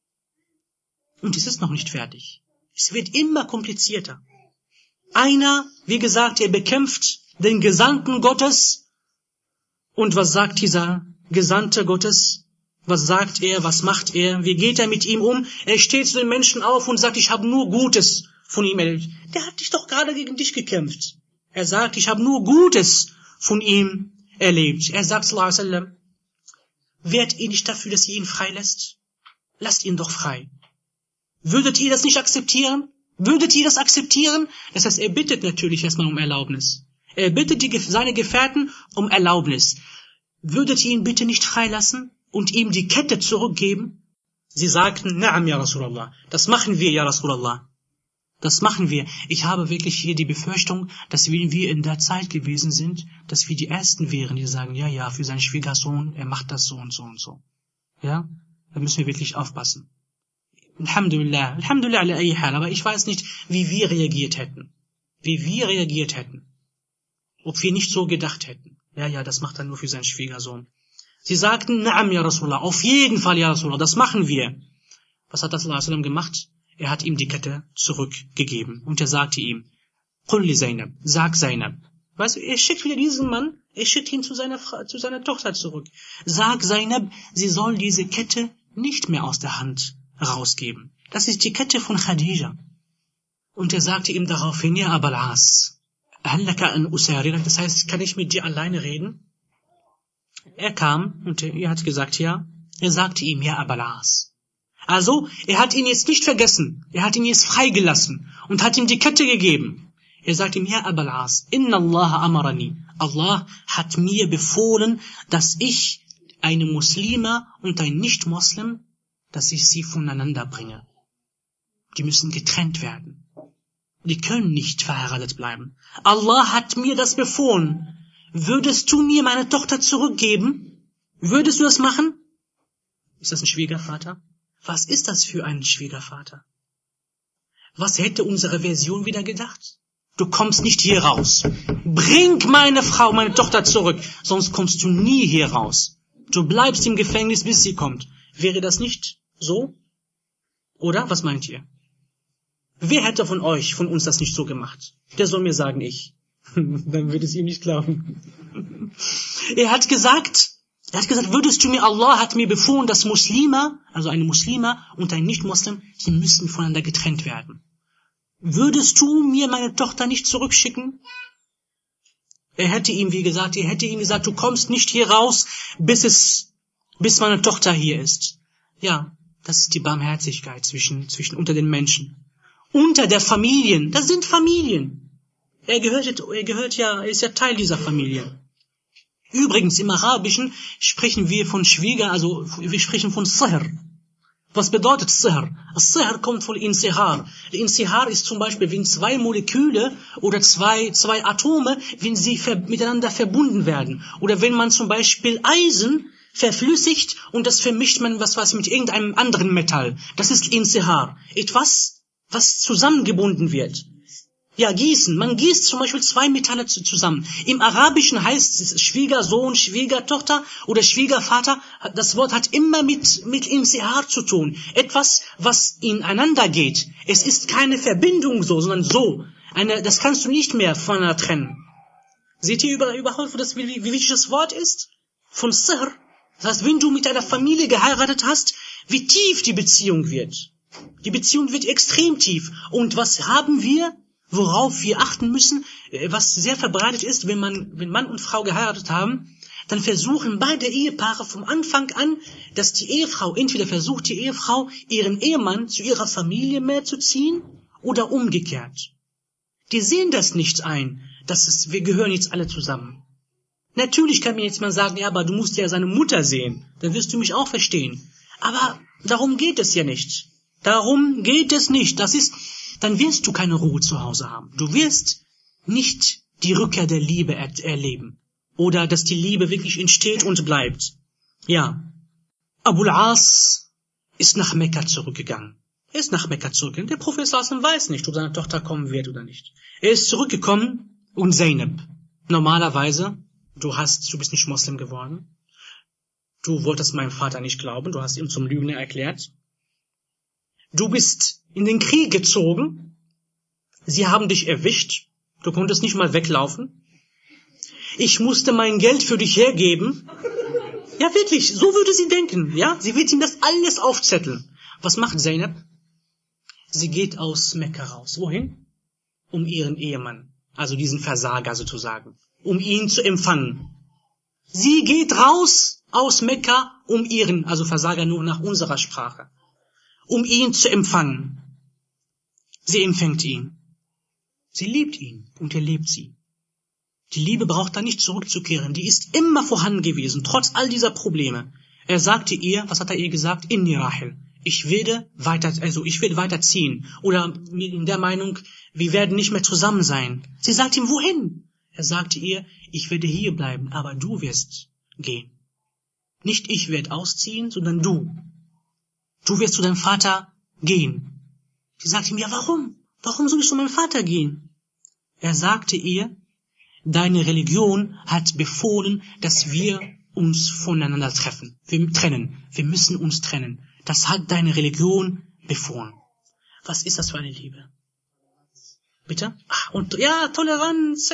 Und es ist noch nicht fertig. Es wird immer komplizierter. Einer, wie gesagt, er bekämpft den Gesandten Gottes. Und was sagt dieser Gesandte Gottes? Was sagt er? Was macht er? Wie geht er mit ihm um? Er steht zu den Menschen auf und sagt, ich habe nur Gutes von ihm erlebt. Der hat dich doch gerade gegen dich gekämpft. Er sagt, ich habe nur Gutes von ihm erlebt. Er sagt, sallallahu alaihi wasallam, wärt ihr nicht dafür, dass ihr ihn freilässt? Lasst ihn doch frei. Würdet ihr das nicht akzeptieren? Würdet ihr das akzeptieren? Das heißt, er bittet natürlich erstmal um Erlaubnis. Er bittet seine Gefährten um Erlaubnis. Würdet ihr ihn bitte nicht freilassen und ihm die Kette zurückgeben? Sie sagten, Na'am, ya Rasulallah. Das machen wir, ya Rasulallah. Das machen wir. Ich habe wirklich hier die Befürchtung, dass wenn wir in der Zeit gewesen sind, dass wir die Ersten wären, die sagen, ja, für seinen Schwiegersohn, er macht das so und so und so. Ja, da müssen wir wirklich aufpassen. Alhamdulillah ala ayyi hal, aber ich weiß nicht, wie wir reagiert hätten. Ob wir nicht so gedacht hätten. Ja, das macht er nur für seinen Schwiegersohn. Sie sagten, Na'am, ya Rasulallah, auf jeden Fall, ya Rasulallah, das machen wir. Was hat das sallallahu alaihi wasallam gemacht? Er hat ihm die Kette zurückgegeben. Und er sagte ihm, Qul li Zainab, sag Zainab. Weißt du, er schickt wieder diesen Mann, er schickt ihn zu seiner Tochter zurück. Sag Zainab, sie soll diese Kette nicht mehr aus der Hand rausgeben. Das ist die Kette von Khadija. Und er sagte ihm daraufhin, ja, Abul As, hallaka an usarirak, das heißt, kann ich mit dir alleine reden? Er kam und er hat gesagt, ja. Er sagte ihm, ja, Abul As. Also, er hat ihn jetzt nicht vergessen. Er hat ihn jetzt freigelassen und hat ihm die Kette gegeben. Er sagt ihm, ja, Abul As, inna Allah amarani. Allah hat mir befohlen, dass ich eine Muslima und ein Nicht-Muslim, dass ich sie voneinander bringe. Die müssen getrennt werden. Die können nicht verheiratet bleiben. Allah hat mir das befohlen. Würdest du mir meine Tochter zurückgeben? Würdest du das machen? Ist das ein Schwiegervater? Was ist das für ein Schwiegervater? Was hätte unsere Version wieder gedacht? Du kommst nicht hier raus. Bring meine Tochter zurück, sonst kommst du nie hier raus. Du bleibst im Gefängnis, bis sie kommt. Wäre das nicht so? Oder? Was meint ihr? Wer hätte von uns das nicht so gemacht? Der soll mir sagen, ich. Dann würde es ihm nicht glauben. Er hat gesagt, Allah hat mir befohlen, dass Muslima, also eine Muslima und ein Nicht-Muslim, die müssen voneinander getrennt werden. Würdest du mir meine Tochter nicht zurückschicken? Er hätte ihm gesagt, du kommst nicht hier raus, bis meine Tochter hier ist. Ja, das ist die Barmherzigkeit unter den Menschen. unter der Familien. Das sind Familien. Er ist ja Teil dieser Familie. Übrigens, im Arabischen sprechen wir von Schwieger, also wir sprechen von Sihr. Was bedeutet Sihr? Sihr kommt von Insihar. Insihar ist zum Beispiel, wenn zwei Moleküle oder zwei Atome, wenn sie miteinander verbunden werden. Oder wenn man zum Beispiel Eisen verflüssigt und das vermischt man was mit irgendeinem anderen Metall. Das ist Insihar. Etwas, was zusammengebunden wird. Ja, gießen. Man gießt zum Beispiel zwei Metalle zusammen. Im Arabischen heißt es Schwiegersohn, Schwiegertochter oder Schwiegervater. Das Wort hat immer mit Insihar zu tun. Etwas, was ineinander geht. Es ist keine Verbindung so, sondern so. Das kannst du nicht mehr voneinander trennen. Seht ihr überhaupt, wie wichtig das Wort ist? Von Sihr. Das heißt, wenn du mit einer Familie geheiratet hast, wie tief die Beziehung wird. Die Beziehung wird extrem tief. Und was haben wir? Worauf wir achten müssen, was sehr verbreitet ist, wenn Mann und Frau geheiratet haben, dann versuchen beide Ehepaare vom Anfang an, dass die Ehefrau, entweder versucht die Ehefrau, ihren Ehemann zu ihrer Familie mehr zu ziehen oder umgekehrt. Die sehen das nicht ein, wir gehören jetzt alle zusammen. Natürlich kann mir jetzt mal sagen, ja, aber du musst ja seine Mutter sehen, dann wirst du mich auch verstehen. Aber darum geht es ja nicht. Darum geht es nicht. Dann wirst du keine Ruhe zu Hause haben. Du wirst nicht die Rückkehr der Liebe erleben. Oder dass die Liebe wirklich entsteht und bleibt. Ja, Abu al-As ist nach Mekka zurückgegangen. Der Prophet weiß nicht, ob seine Tochter kommen wird oder nicht. Er ist zurückgekommen und Zainab. Normalerweise, du bist nicht Moslem geworden. Du wolltest meinem Vater nicht glauben, du hast ihm zum Lügner erklärt. Du bist in den Krieg gezogen, sie haben dich erwischt, du konntest nicht mal weglaufen. Ich musste mein Geld für dich hergeben. Ja, wirklich, so würde sie denken, ja? Sie wird ihm das alles aufzetteln. Was macht Zainab? Sie geht aus Mekka raus. Wohin? Um ihren Ehemann, also diesen Versager sozusagen, um ihn zu empfangen. Sie geht raus aus Mekka, also Versager nur nach unserer Sprache, um ihn zu empfangen. Sie empfängt ihn. Sie liebt ihn und er liebt sie. Die Liebe braucht da nicht zurückzukehren, die ist immer vorhanden gewesen, trotz all dieser Probleme. Er sagte ihr, was hat er ihr gesagt? Inni Rahil. Ich werde weiterziehen. Oder in der Meinung, wir werden nicht mehr zusammen sein. Sie sagt ihm, wohin? Er sagte ihr, ich werde hier bleiben, aber du wirst gehen. Nicht ich werde ausziehen, sondern du. Du wirst zu deinem Vater gehen. Sie sagte ihm, ja, warum? Warum soll ich zu meinem Vater gehen? Er sagte ihr, deine Religion hat befohlen, dass wir uns voneinander trennen. Wir müssen uns trennen. Das hat deine Religion befohlen. Was ist das für eine Liebe? Bitte? Toleranz.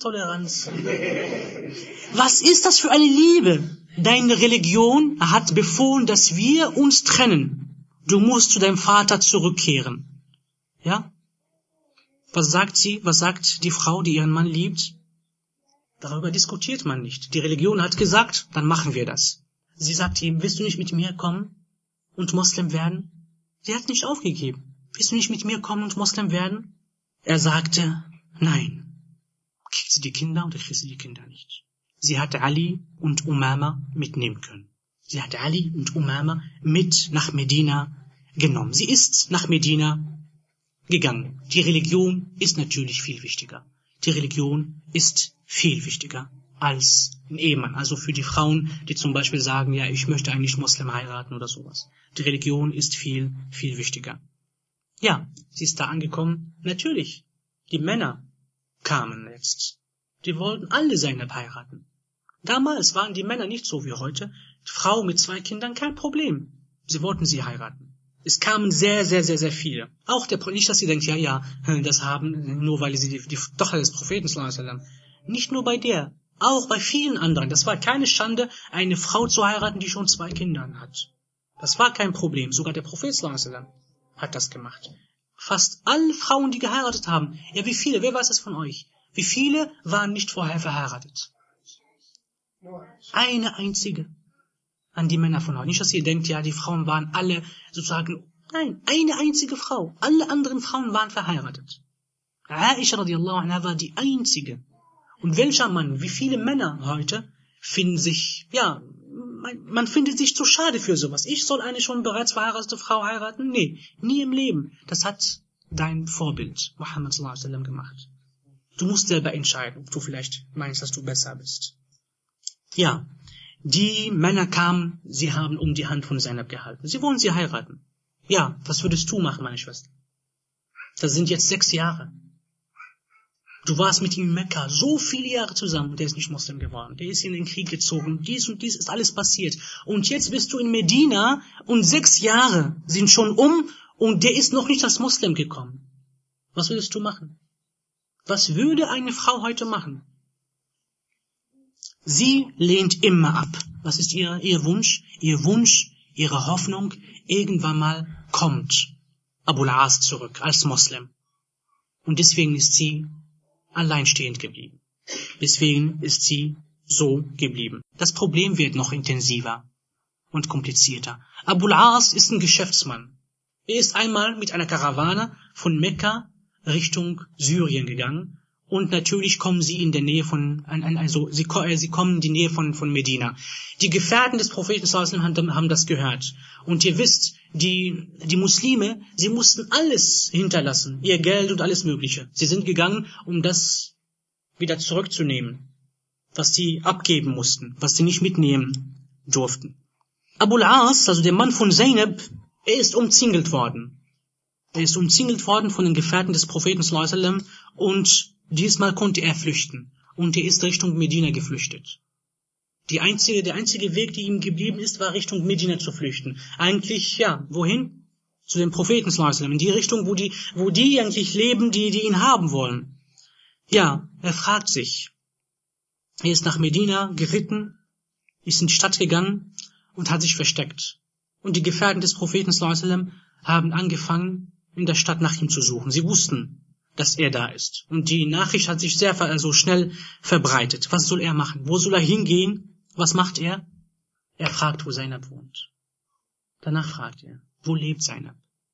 Was ist das für eine Liebe? Deine Religion hat befohlen, dass wir uns trennen. Du musst zu deinem Vater zurückkehren. Ja? Was sagt sie? Was sagt die Frau, die ihren Mann liebt? Darüber diskutiert man nicht. Die Religion hat gesagt, dann machen wir das. Sie sagt ihm, willst du nicht mit mir kommen und Moslem werden? Sie hat nicht aufgegeben. Willst du nicht mit mir kommen und Moslem werden? Er sagte, nein. Kriegt sie die Kinder oder kriegt sie die Kinder nicht? Sie hat Ali und Umama mitnehmen können. Sie hat Ali und Umama mit nach Medina genommen. Sie ist nach Medina gegangen. Die Religion ist natürlich viel wichtiger. Die Religion ist viel wichtiger als ein Ehemann. Also für die Frauen, die zum Beispiel sagen, ja, ich möchte eigentlich Moslem heiraten oder sowas. Die Religion ist viel, viel wichtiger. Ja, sie ist da angekommen. Natürlich, die Männer kamen jetzt. Die wollten alle Zainab heiraten. Damals waren die Männer nicht so wie heute. Die Frau mit 2 Kindern, kein Problem. Sie wollten sie heiraten. Es kamen sehr, sehr, sehr, sehr viele. Auch nicht, dass sie denkt, das haben, nur weil sie die Tochter des Propheten sallallahu alaihi wasallam. Nicht nur bei der, auch bei vielen anderen. Das war keine Schande, eine Frau zu heiraten, die schon 2 Kinder hat. Das war kein Problem. Sogar der Prophet sallallahu alaihi wasallam hat das gemacht. Fast alle Frauen, die geheiratet haben, ja, wie viele, wer weiß es von euch? Wie viele waren nicht vorher verheiratet? Eine einzige. An die Männer von heute. Nicht, dass ihr denkt, ja, die Frauen waren alle sozusagen Nein, eine einzige Frau. Alle anderen Frauen waren verheiratet. Aisha radiallahu anha war die einzige. Und welcher Mann, wie viele Männer heute finden sich, man findet sich zu schade für sowas. Ich soll eine schon bereits verheiratete Frau heiraten? Nee, nie im Leben. Das hat dein Vorbild, Muhammad sallallahu alaihi wasallam, gemacht. Du musst selber entscheiden, ob du vielleicht meinst, dass du besser bist. Ja, die Männer kamen, sie haben um die Hand von Zainab gehalten. Sie wollen sie heiraten. Ja, was würdest du machen, meine Schwester? Das sind jetzt 6 Jahre. Du warst mit ihm in Mekka so viele Jahre zusammen und der ist nicht Muslim geworden. Der ist in den Krieg gezogen. Dies und dies ist alles passiert. Und jetzt bist du in Medina und 6 Jahre sind schon um und der ist noch nicht als Muslim gekommen. Was würdest du machen? Was würde eine Frau heute machen? Sie lehnt immer ab. Was ist ihr Wunsch? Ihr Wunsch, ihre Hoffnung, irgendwann mal kommt Abul As zurück als Muslim. Und deswegen ist sie alleinstehend geblieben. Deswegen ist sie so geblieben. Das Problem wird noch intensiver und komplizierter. Abul As ist ein Geschäftsmann. Er ist einmal mit einer Karawane von Mekka Richtung Syrien gegangen und natürlich kommen sie in der Nähe sie kommen in die Nähe von Medina. Die Gefährten des Propheten sallallahu alaihi wasallam haben das gehört. Und ihr wisst, die Muslime, sie mussten alles hinterlassen, ihr Geld und alles Mögliche. Sie sind gegangen, um das wieder zurückzunehmen, was sie abgeben mussten, was sie nicht mitnehmen durften. Abul As, also der Mann von Zainab, er ist umzingelt worden. Er ist umzingelt worden von den Gefährten des Propheten sallallahu alaihi wasallam und diesmal konnte er flüchten. Und er ist Richtung Medina geflüchtet. Der einzige Weg, der ihm geblieben ist, war Richtung Medina zu flüchten. Eigentlich, wohin? Zu den Propheten sallallahu alaihi wasallam, in die Richtung, wo die eigentlich leben, die ihn haben wollen. Ja, er fragt sich. Er ist nach Medina geritten, ist in die Stadt gegangen und hat sich versteckt. Und die Gefährten des Propheten sallallahu alaihi wasallam haben angefangen, in der Stadt nach ihm zu suchen. Sie wussten, dass er da ist. Und die Nachricht hat sich sehr schnell verbreitet. Was soll er machen? Wo soll er hingehen? Was macht er? Er fragt, wo Zainab wohnt. Danach fragt er, wo lebt Zainab?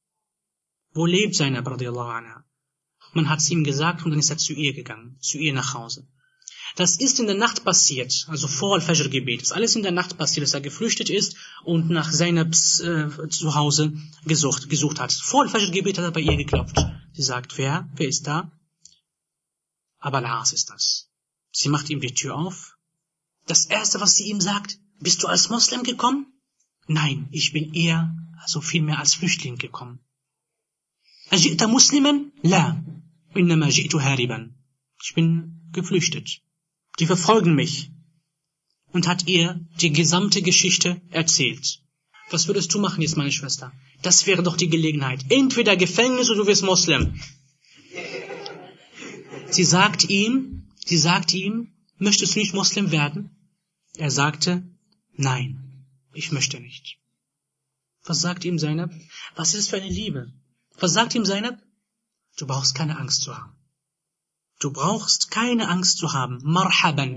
Wo lebt Zainab radiallahu anha? Man hat es ihm gesagt und dann ist er zu ihr gegangen, zu ihr nach Hause. Das ist in der Nacht passiert, also vor Al-Fajr-Gebet. Das ist alles in der Nacht passiert, dass er geflüchtet ist und nach Zainabs Zuhause gesucht hat. Vor Al-Fajr-Gebet hat er bei ihr geklopft. Sie sagt, wer ist da? Abul As ist das. Sie macht ihm die Tür auf. Das Erste, was sie ihm sagt, bist du als Moslem gekommen? Nein, ich bin vielmehr als Flüchtling gekommen. Ajita Musliman? La, innama ji'tu hariban. Ich bin geflüchtet. Die verfolgen mich. Und hat ihr die gesamte Geschichte erzählt. Was würdest du machen jetzt, meine Schwester? Das wäre doch die Gelegenheit. Entweder Gefängnis oder du wirst Moslem. Sie sagt ihm, möchtest du nicht Moslem werden? Er sagte, nein, ich möchte nicht. Was sagt ihm Zainab? Was ist es für eine Liebe? Was sagt ihm Zainab? Du brauchst keine Angst zu haben. Du brauchst keine Angst zu haben. Marhaban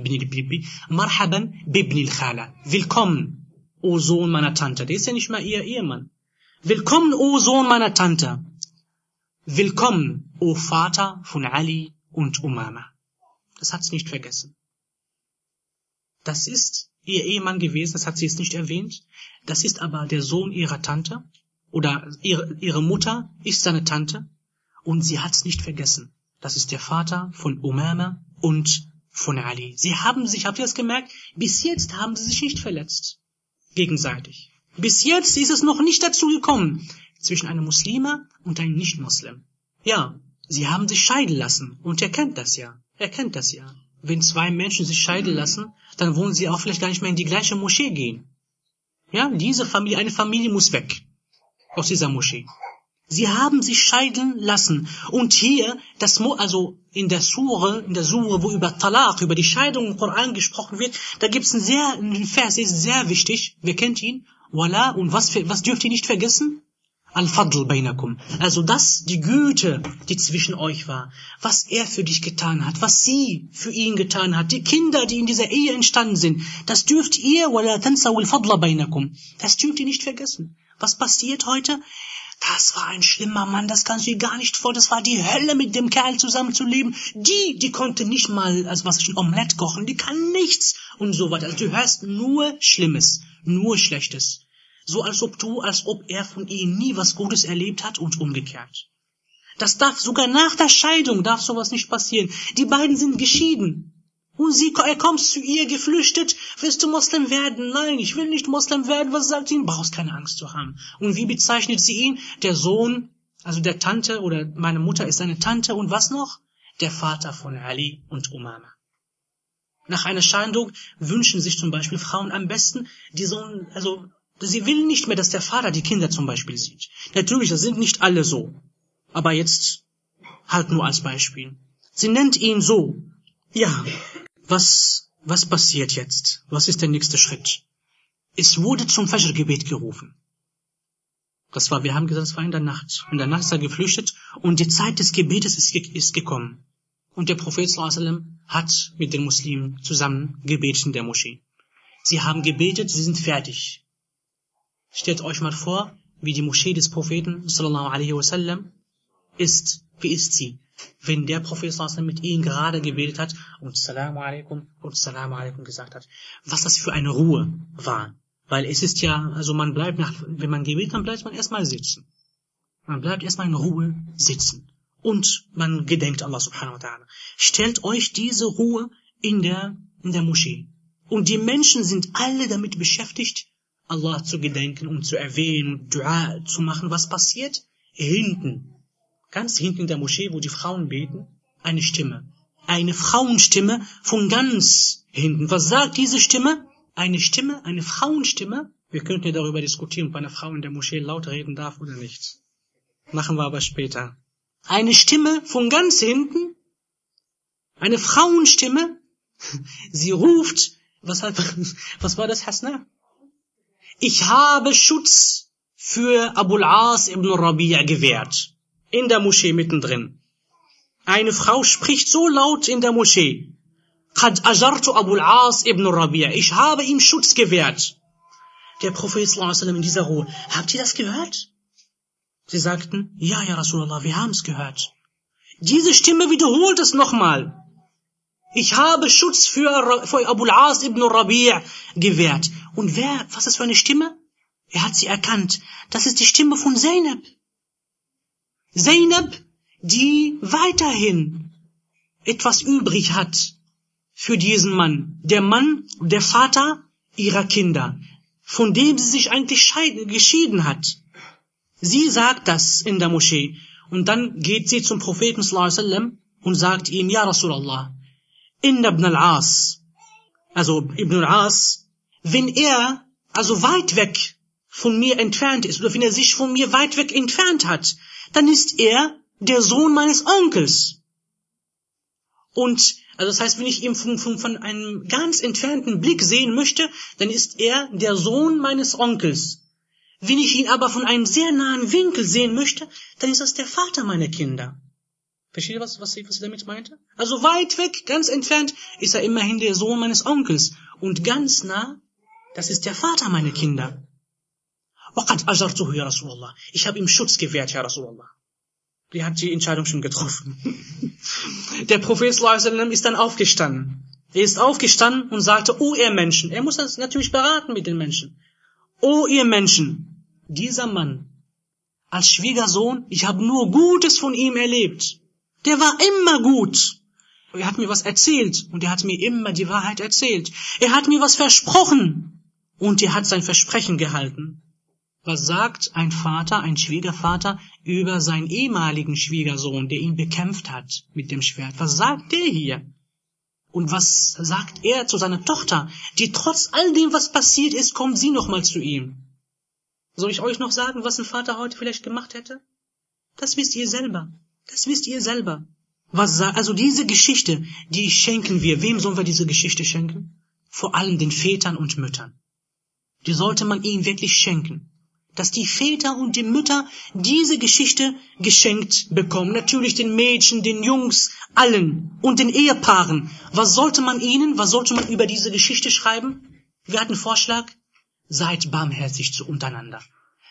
bibni al-Khala. Willkommen, o Sohn meiner Tante. Der ist ja nicht mal ihr Ehemann. Willkommen, o Sohn meiner Tante. Willkommen, o Vater von Ali und Umama. Das hat sie nicht vergessen. Das ist ihr Ehemann gewesen, das hat sie jetzt nicht erwähnt. Das ist aber der Sohn ihrer Tante. Oder ihre Mutter ist seine Tante. Und sie hat es nicht vergessen. Das ist der Vater von Umama und von Ali. Habt ihr das gemerkt? Bis jetzt haben sie sich nicht verletzt. Gegenseitig. Bis jetzt ist es noch nicht dazu gekommen. Zwischen einem Muslima und einem Nicht-Muslim. Ja, sie haben sich scheiden lassen. Und er kennt das ja. Wenn 2 Menschen sich scheiden lassen, dann wollen sie auch vielleicht gar nicht mehr in die gleiche Moschee gehen. Ja, eine Familie muss weg. Aus dieser Moschee. Sie haben sich scheiden lassen. Und hier, in der Sure, wo über Talaq, über die Scheidung im Koran gesprochen wird, da gibt es einen Vers, der ist sehr wichtig. Wer kennt ihn? Wala, und was dürft ihr nicht vergessen? Al-Fadl bainakum. Also die Güte, die zwischen euch war, was er für dich getan hat, was sie für ihn getan hat, die Kinder, die in dieser Ehe entstanden sind, das dürft ihr, wala tansaw al-Fadla bainakum. Das dürft ihr nicht vergessen. Was passiert heute? Das war ein schlimmer Mann, das kannst du dir gar nicht vor, das war die Hölle, mit dem Kerl zusammenzuleben. Die konnte nicht mal, also was ich, ein Omelett kochen, die kann nichts und so weiter. Also du hörst nur Schlimmes, nur Schlechtes. So als ob er von ihr nie was Gutes erlebt hat und umgekehrt. Das darf, sogar nach der Scheidung darf sowas nicht passieren. Die beiden sind geschieden. Und er kommt zu ihr geflüchtet, willst du Moslem werden? Nein, ich will nicht Moslem werden. Was sagt sie? Brauchst keine Angst zu haben. Und wie bezeichnet sie ihn? Der Sohn, also der Tante, oder meine Mutter ist seine Tante und was noch? Der Vater von Ali und Umama. Nach einer Scheidung wünschen sich zum Beispiel Frauen am besten, sie will nicht mehr, dass der Vater die Kinder zum Beispiel sieht. Natürlich, das sind nicht alle so. Aber jetzt halt nur als Beispiel. Sie nennt ihn so. Ja, was passiert jetzt? Was ist der nächste Schritt? Es wurde zum Fajr-Gebet gerufen. Wir haben gesagt, das war in der Nacht. In der Nacht ist er geflüchtet und die Zeit des Gebetes ist gekommen. Und der Prophet ﷺ hat mit den Muslimen zusammen gebetet in der Moschee. Sie haben gebetet, sie sind fertig. Stellt euch mal vor, wie die Moschee des Propheten ﷺ ist. Wie ist sie? Wenn der Prophet ﷺ mit ihnen gerade gebetet hat und Salamu alaikum gesagt hat, was das für eine Ruhe war. Weil es ist ja, also wenn man gebetet, dann bleibt man erstmal sitzen. Man bleibt erstmal in Ruhe sitzen. Und man gedenkt Allah subhanahu wa ta'ala. Stellt euch diese Ruhe in der Moschee. Und die Menschen sind alle damit beschäftigt, Allah zu gedenken und zu erwähnen und Dua zu machen. Was passiert? Hinten. Ganz hinten in der Moschee, wo die Frauen beten, eine Stimme. Eine Frauenstimme von ganz hinten. Was sagt diese Stimme? Eine Stimme, eine Frauenstimme. Wir könnten ja darüber diskutieren, ob eine Frau in der Moschee laut reden darf oder nicht. Machen wir aber später. Eine Stimme von ganz hinten. Eine Frauenstimme. Sie ruft, was war das, Hasna? Ich habe Schutz für Abul As ibn Rabi' gewährt. In der Moschee mittendrin. Eine Frau spricht so laut in der Moschee. Qad ajartu Abul As ibn Rabi'. Ich habe ihm Schutz gewährt. Der Prophet ﷺ in dieser Ruhe. Habt ihr das gehört? Sie sagten, ja, Rasulallah, wir haben es gehört. Diese Stimme wiederholt es nochmal. Ich habe Schutz für Abul As ibn Rabi' gewährt. Und was ist das für eine Stimme? Er hat sie erkannt. Das ist die Stimme von Zainab. Zainab, die weiterhin etwas übrig hat für diesen Mann. Der Mann, der Vater ihrer Kinder, von dem sie sich eigentlich geschieden hat. Sie sagt das in der Moschee. Und dann geht sie zum Propheten ﷺ und sagt ihm, ja Rasulallah, Inna ibn al-As, also Ibn al-As, wenn er also weit weg von mir entfernt ist, oder wenn er sich von mir weit weg entfernt hat, dann ist er der Sohn meines Onkels. Und, also das heißt, wenn ich ihn von einem ganz entfernten Blick sehen möchte, dann ist er der Sohn meines Onkels. Wenn ich ihn aber von einem sehr nahen Winkel sehen möchte, dann ist das der Vater meiner Kinder. Versteht ihr, was sie damit meinte? Also weit weg, ganz entfernt, ist er immerhin der Sohn meines Onkels. Und ganz nah, das ist der Vater meiner Kinder. وَقَدْ أَجَرْتُهُ يَا رَسُولَ اللَّهِ. Ich habe ihm Schutz gewährt, ja Rasulallah. Die hat die Entscheidung schon getroffen. Der Prophet ﷺ ist dann aufgestanden. Er ist aufgestanden und sagte, O ihr Menschen, er muss das natürlich beraten mit den Menschen. O ihr Menschen, dieser Mann, als Schwiegersohn, ich habe nur Gutes von ihm erlebt. Der war immer gut. Er hat mir was erzählt und er hat mir immer die Wahrheit erzählt. Er hat mir was versprochen und er hat sein Versprechen gehalten. Was sagt ein Vater, ein Schwiegervater über seinen ehemaligen Schwiegersohn, der ihn bekämpft hat mit dem Schwert? Was sagt der hier? Und was sagt er zu seiner Tochter, die trotz all dem, was passiert ist, kommt sie nochmal zu ihm? Soll ich euch noch sagen, was ein Vater heute vielleicht gemacht hätte? Das wisst ihr selber. Das wisst ihr selber. Also diese Geschichte, die schenken wir. Wem sollen wir diese Geschichte schenken? Vor allem den Vätern und Müttern. Die sollte man ihnen wirklich schenken. Dass die Väter und die Mütter diese Geschichte geschenkt bekommen. Natürlich den Mädchen, den Jungs, allen und den Ehepaaren. Was sollte man über diese Geschichte schreiben? Wir hatten einen Vorschlag. Seid barmherzig untereinander.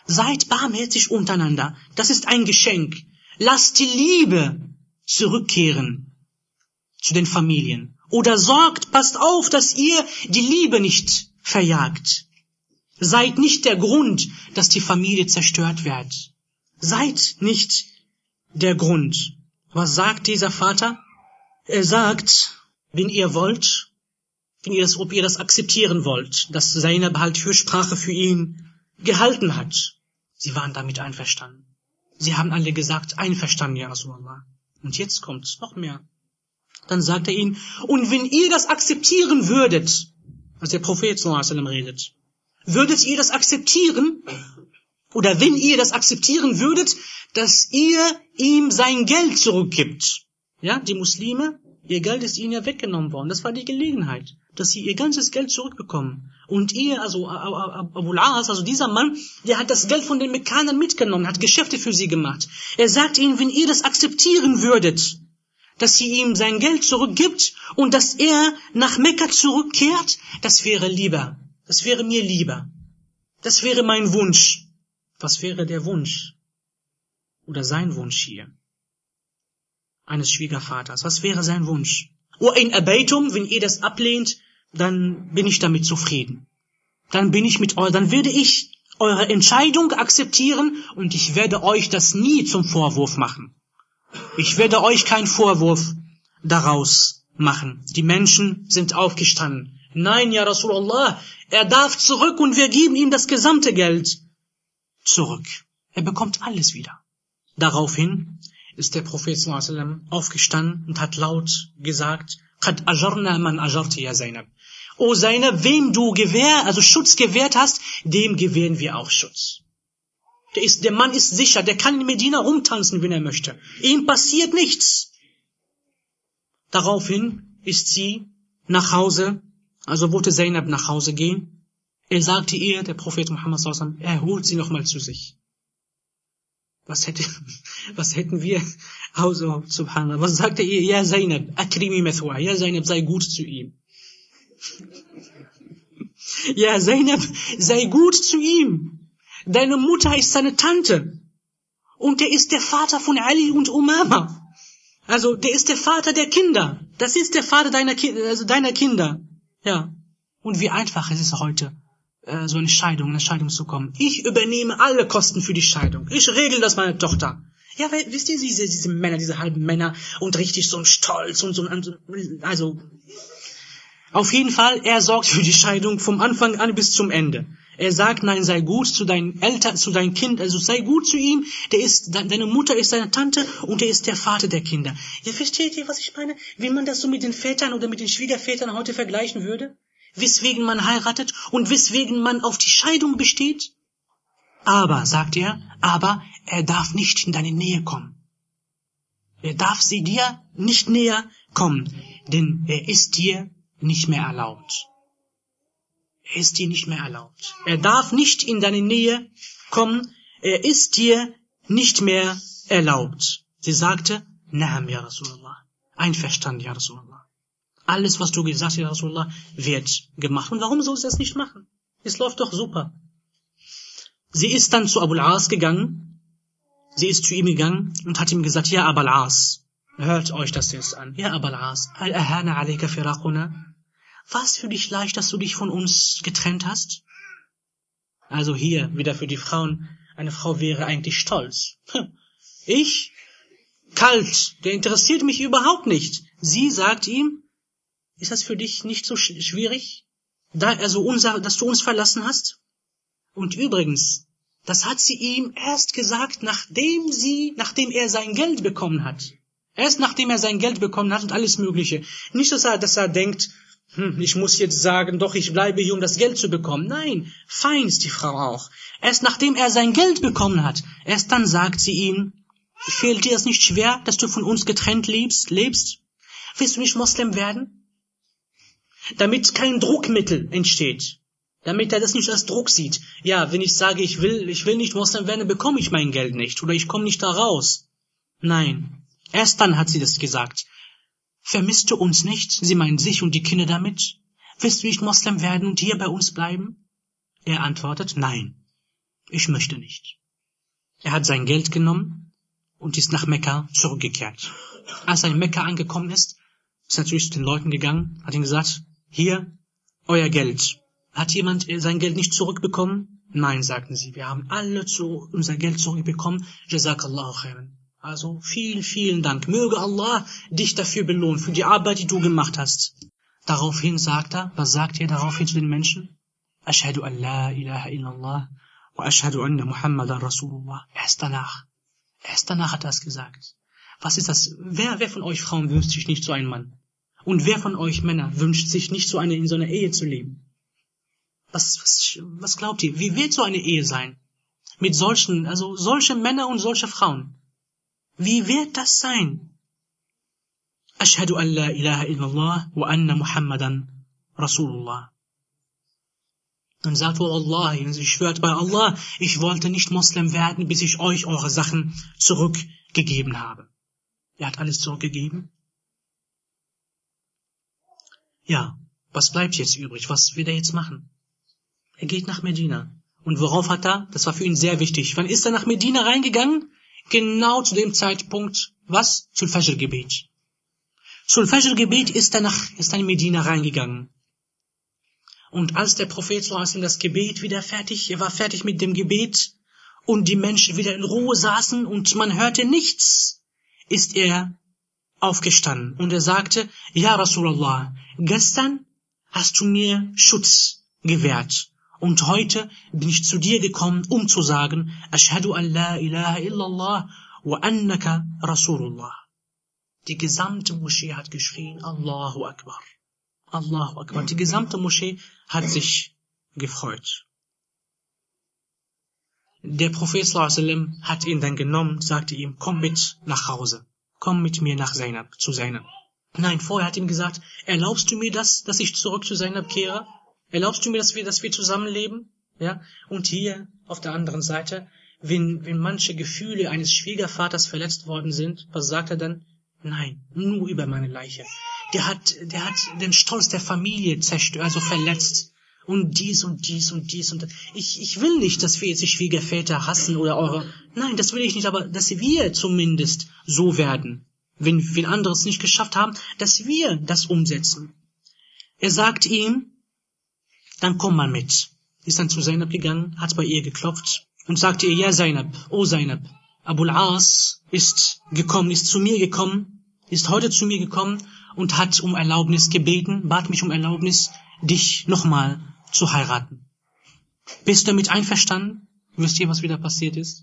Seid barmherzig untereinander. Das ist ein Geschenk. Lasst die Liebe zurückkehren zu den Familien. Oder passt auf, dass ihr die Liebe nicht verjagt. Seid nicht der Grund, dass die Familie zerstört wird. Seid nicht der Grund. Was sagt dieser Vater? Er sagt, wenn ihr wollt, ob ihr das akzeptieren wollt, dass Zainab halt Fürsprache für ihn gehalten hat. Sie waren damit einverstanden. Sie haben alle gesagt, einverstanden, ja Rasulallah. Und jetzt kommt's noch mehr. Dann sagt er ihnen, und wenn ihr das akzeptieren würdet, als der Prophet sallallahu alaihi wasallam redet, würdet ihr das akzeptieren, oder wenn ihr das akzeptieren würdet, dass ihr ihm sein Geld zurückgibt. Ja, die Muslime, ihr Geld ist ihnen ja weggenommen worden. Das war die Gelegenheit, dass sie ihr ganzes Geld zurückbekommen. Und ihr, also Abu al-As, also dieser Mann, der hat das Geld von den Mekkanern mitgenommen, hat Geschäfte für sie gemacht. Er sagt ihnen, wenn ihr das akzeptieren würdet, dass sie ihm sein Geld zurückgibt und dass er nach Mekka zurückkehrt, das wäre lieber. Das wäre mir lieber. Das wäre mein Wunsch. Was wäre der Wunsch? Oder sein Wunsch hier? Eines Schwiegervaters. Was wäre sein Wunsch? in abaitum, wenn ihr das ablehnt, dann bin ich damit zufrieden. Dann werde ich eure Entscheidung akzeptieren und ich werde euch das nie zum Vorwurf machen. Ich werde euch keinen Vorwurf daraus machen. Die Menschen sind aufgestanden. Nein, ja Rasulallah, er darf zurück und wir geben ihm das gesamte Geld zurück. Er bekommt alles wieder. Daraufhin ist der Prophet sallallahu alaihi wasallam aufgestanden und hat laut gesagt, Qad ajarna man ajarti ya Zainab. O Zainab, wem du Schutz gewährt hast, dem gewähren wir auch Schutz. Der Mann ist sicher, der kann in Medina rumtanzen, wenn er möchte. Ihm passiert nichts. Daraufhin ist sie nach Hause, also wollte Zainab nach Hause gehen. Er sagte ihr, der Prophet Muhammad sallallahu alaihi wasallam, er holt sie nochmal zu sich. Was hätten wir? Also, subhanallah, was sagte ihr? Ja Zainab, akrimi mathwa, ja Zainab, sei gut zu ihm. Ja Zainab, sei gut zu ihm. Deine Mutter ist seine Tante. Und der ist der Vater von Ali und Umama. Also, der ist der Vater der Kinder. Das ist der Vater deiner Kinder. Ja. Und wie einfach es ist heute, so eine Scheidung zu kommen. Ich übernehme alle Kosten für die Scheidung. Ich regel das meiner Tochter. Ja, wisst ihr, diese Männer, diese halben Männer und richtig so ein Stolz und so, also, auf jeden Fall, er sorgt für die Scheidung vom Anfang an bis zum Ende. Er sagt, nein, sei gut zu deinen Eltern, zu deinem Kind, also sei gut zu ihm, deine Mutter ist deine Tante und er ist der Vater der Kinder. Ja, versteht ihr, was ich meine? Wie man das so mit den Vätern oder mit den Schwiegervätern heute vergleichen würde? Weswegen man heiratet und weswegen man auf die Scheidung besteht? Aber, sagt er, er darf nicht in deine Nähe kommen. Er darf sie dir nicht näher kommen, denn er ist dir nicht mehr erlaubt. Er ist dir nicht mehr erlaubt. Er darf nicht in deine Nähe kommen. Er ist dir nicht mehr erlaubt. Sie sagte, Naam, ya Rasulallah. Einverstanden, ya Rasulallah. Alles, was du gesagt hast, ya Rasulallah, wird gemacht. Und warum soll sie das nicht machen? Es läuft doch super. Sie ist dann zu Abu al-As gegangen. Sie ist zu ihm gegangen und hat ihm gesagt, ja, Abu al-As, hört euch das jetzt an. Ja, Abu al-As, al-ahana alayka firaquna. Was für dich leicht, dass du dich von uns getrennt hast? Also hier, wieder für die Frauen, eine Frau wäre eigentlich stolz. Ich? Kalt, der interessiert mich überhaupt nicht. Sie sagt ihm, ist das für dich nicht so schwierig, dass du uns verlassen hast? Und übrigens, das hat sie ihm erst gesagt, nachdem er sein Geld bekommen hat. Erst nachdem er sein Geld bekommen hat und alles Mögliche. Nicht, dass er denkt, ich muss jetzt sagen, doch, ich bleibe hier, um das Geld zu bekommen. Nein, fein ist die Frau auch. Erst nachdem er sein Geld bekommen hat, erst dann sagt sie ihm, fehlt dir das nicht schwer, dass du von uns getrennt lebst? Willst du nicht Moslem werden? Damit kein Druckmittel entsteht. Damit er das nicht als Druck sieht. Ja, wenn ich sage, ich will nicht Moslem werden, dann bekomme ich mein Geld nicht. Oder ich komme nicht da raus. Nein, erst dann hat sie das gesagt. Vermisst du uns nicht? Sie meint sich und die Kinder damit. Willst du nicht Moslem werden und hier bei uns bleiben? Er antwortet, nein. ich möchte nicht. Er hat sein Geld genommen und ist nach Mekka zurückgekehrt. Als er in Mekka angekommen ist natürlich zu den Leuten gegangen, hat ihnen gesagt, hier, euer Geld. Hat jemand sein Geld nicht zurückbekommen? Nein, sagten sie, wir haben alle unser Geld zurückbekommen. Jazakallahu khairan. Also vielen Dank. Möge Allah dich dafür belohnen, für die Arbeit, die du gemacht hast. Daraufhin sagt er, was sagt er daraufhin zu den Menschen? Ashhadu an la ilaha illallah wa ashhadu anna Muhammadan Rasulullah. Erst danach hat er es gesagt. Was ist das? Wer von euch Frauen wünscht sich nicht so einen Mann? Und wer von euch Männer wünscht sich nicht in so einer Ehe zu leben? Was glaubt ihr? Wie wird so eine Ehe sein? Mit solche Männer und solche Frauen. Wie wird das sein? Ashhadu an la ilaha illallah wa anna Muhammadan Rasulullah. Und sagt, oh Allah, ich schwört bei Allah, ich wollte nicht Moslem werden, bis ich euch eure Sachen zurückgegeben habe. Er hat alles zurückgegeben. Ja, was bleibt jetzt übrig? Was will er jetzt machen? Er geht nach Medina. Und worauf hat er? Das war für ihn sehr wichtig. Wann ist er nach Medina reingegangen? Genau zu dem Zeitpunkt, was? Zum Fajr-Gebet. Zum Fajr-Gebet ist er in Medina reingegangen. Und als der Prophet sallallahu das Gebet wieder er war fertig mit dem Gebet und die Menschen wieder in Ruhe saßen und man hörte nichts, ist er aufgestanden und er sagte, ja Rasulallah, gestern hast du mir Schutz gewährt und heute bin ich zu dir gekommen, um zu sagen, Ashhadu an la ilaha illallah wa annaka Rasulullah. Die gesamte Moschee hat geschrien, Allahu Akbar. Allahu Akbar. Die gesamte Moschee hat sich gefreut. Der Prophet sallallahu alaihi wasallam hat ihn dann genommen, sagte ihm, komm mit nach Hause. Komm mit mir nach zu Zainab. Nein, vorher hat ihm gesagt, erlaubst du mir das, dass ich zurück zu Zainab kehre? Erlaubst du mir, dass wir zusammenleben? Ja? Und hier auf der anderen Seite, wenn manche Gefühle eines Schwiegervaters verletzt worden sind, was sagt er dann? Nein, nur über meine Leiche. Der hat den Stolz der Familie zerstört, also verletzt. Und dies und dies und dies und das. Ich will nicht, dass wir jetzt die Schwiegerväter hassen oder nein, das will ich nicht, aber dass wir zumindest so werden, wenn andere es nicht geschafft haben, dass wir das umsetzen. Er sagt ihm, dann komm mal mit. Ist dann zu Zainab gegangen, hat bei ihr geklopft und sagte ihr, ja Zainab, oh Zainab, Abul As ist heute zu mir gekommen und hat um Erlaubnis gebeten, bat mich um Erlaubnis, dich nochmal zu heiraten. Bist du damit einverstanden? Wisst ihr, was wieder passiert ist?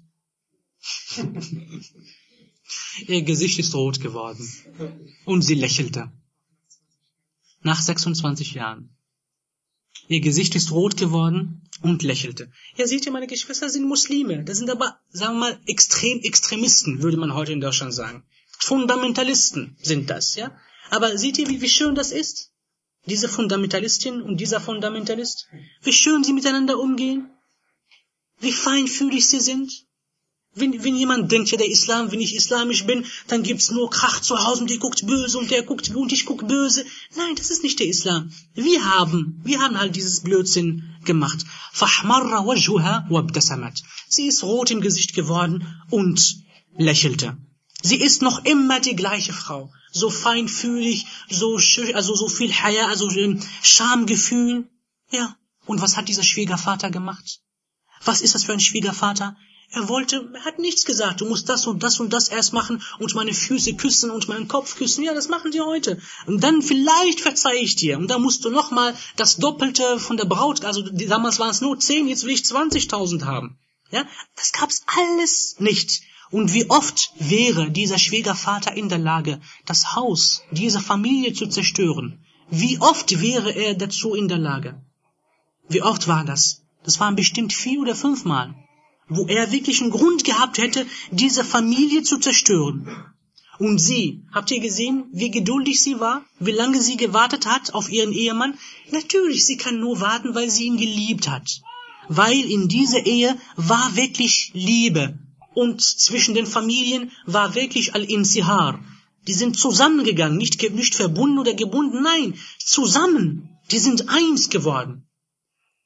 Ihr Gesicht ist rot geworden. Und sie lächelte. Nach 26 Jahren. Ihr Gesicht ist rot geworden und lächelte. Ja, seht ihr, meine Geschwister sind Muslime. Das sind aber, sagen wir mal, Extremisten, würde man heute in Deutschland sagen. Fundamentalisten sind das, ja. Aber seht ihr, wie schön das ist? Diese Fundamentalistin und dieser Fundamentalist, wie schön sie miteinander umgehen, wie feinfühlig sie sind. Wenn jemand denkt, ja, der Islam, wenn ich islamisch bin, dann gibt's nur Krach zu Hause und der guckt böse und der guckt und ich guck böse. Nein, das ist nicht der Islam. Wir haben halt dieses Blödsinn gemacht. فَحْمَرَّ وَجْهُهَا وَابْتَسَمَتْ. Sie ist rot im Gesicht geworden und lächelte. Sie ist noch immer die gleiche Frau. So feinfühlig, so schön, also so viel Haya, also Schamgefühl. Ja. Und was hat dieser Schwiegervater gemacht? Was ist das für ein Schwiegervater? Er hat nichts gesagt. Du musst das und das und das erst machen und meine Füße küssen und meinen Kopf küssen. Ja, das machen die heute. Und dann vielleicht verzeihe ich dir. Und dann musst du nochmal das Doppelte von der Braut, also damals waren es nur 10, jetzt will ich 20.000 haben. Ja, das gab's alles nicht. Und wie oft wäre dieser Schwiegervater in der Lage, das Haus dieser Familie zu zerstören? Wie oft wäre er dazu in der Lage? Wie oft war das? Das waren bestimmt 4 oder 5 Mal, wo er wirklich einen Grund gehabt hätte, diese Familie zu zerstören. Und sie, habt ihr gesehen, wie geduldig sie war? Wie lange sie gewartet hat auf ihren Ehemann? Natürlich, sie kann nur warten, weil sie ihn geliebt hat. Weil in dieser Ehe war wirklich Liebe. Und zwischen den Familien war wirklich Al-Insihar. Die sind zusammengegangen, nicht verbunden oder gebunden, nein, zusammen. Die sind eins geworden.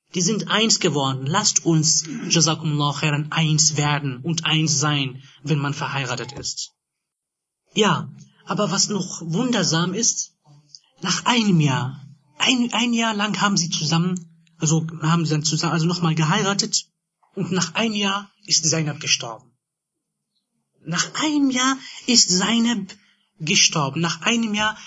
Die sind eins geworden. Lasst uns, Jazakumullah khairan, eins werden und eins sein, wenn man verheiratet ist. Ja, aber was noch wundersam ist, nach einem Jahr, ein Jahr lang haben sie nochmal geheiratet und nach einem Jahr ist Zainab gestorben. Nach einem Jahr ist Zainab gestorben. Nach einem Jahr,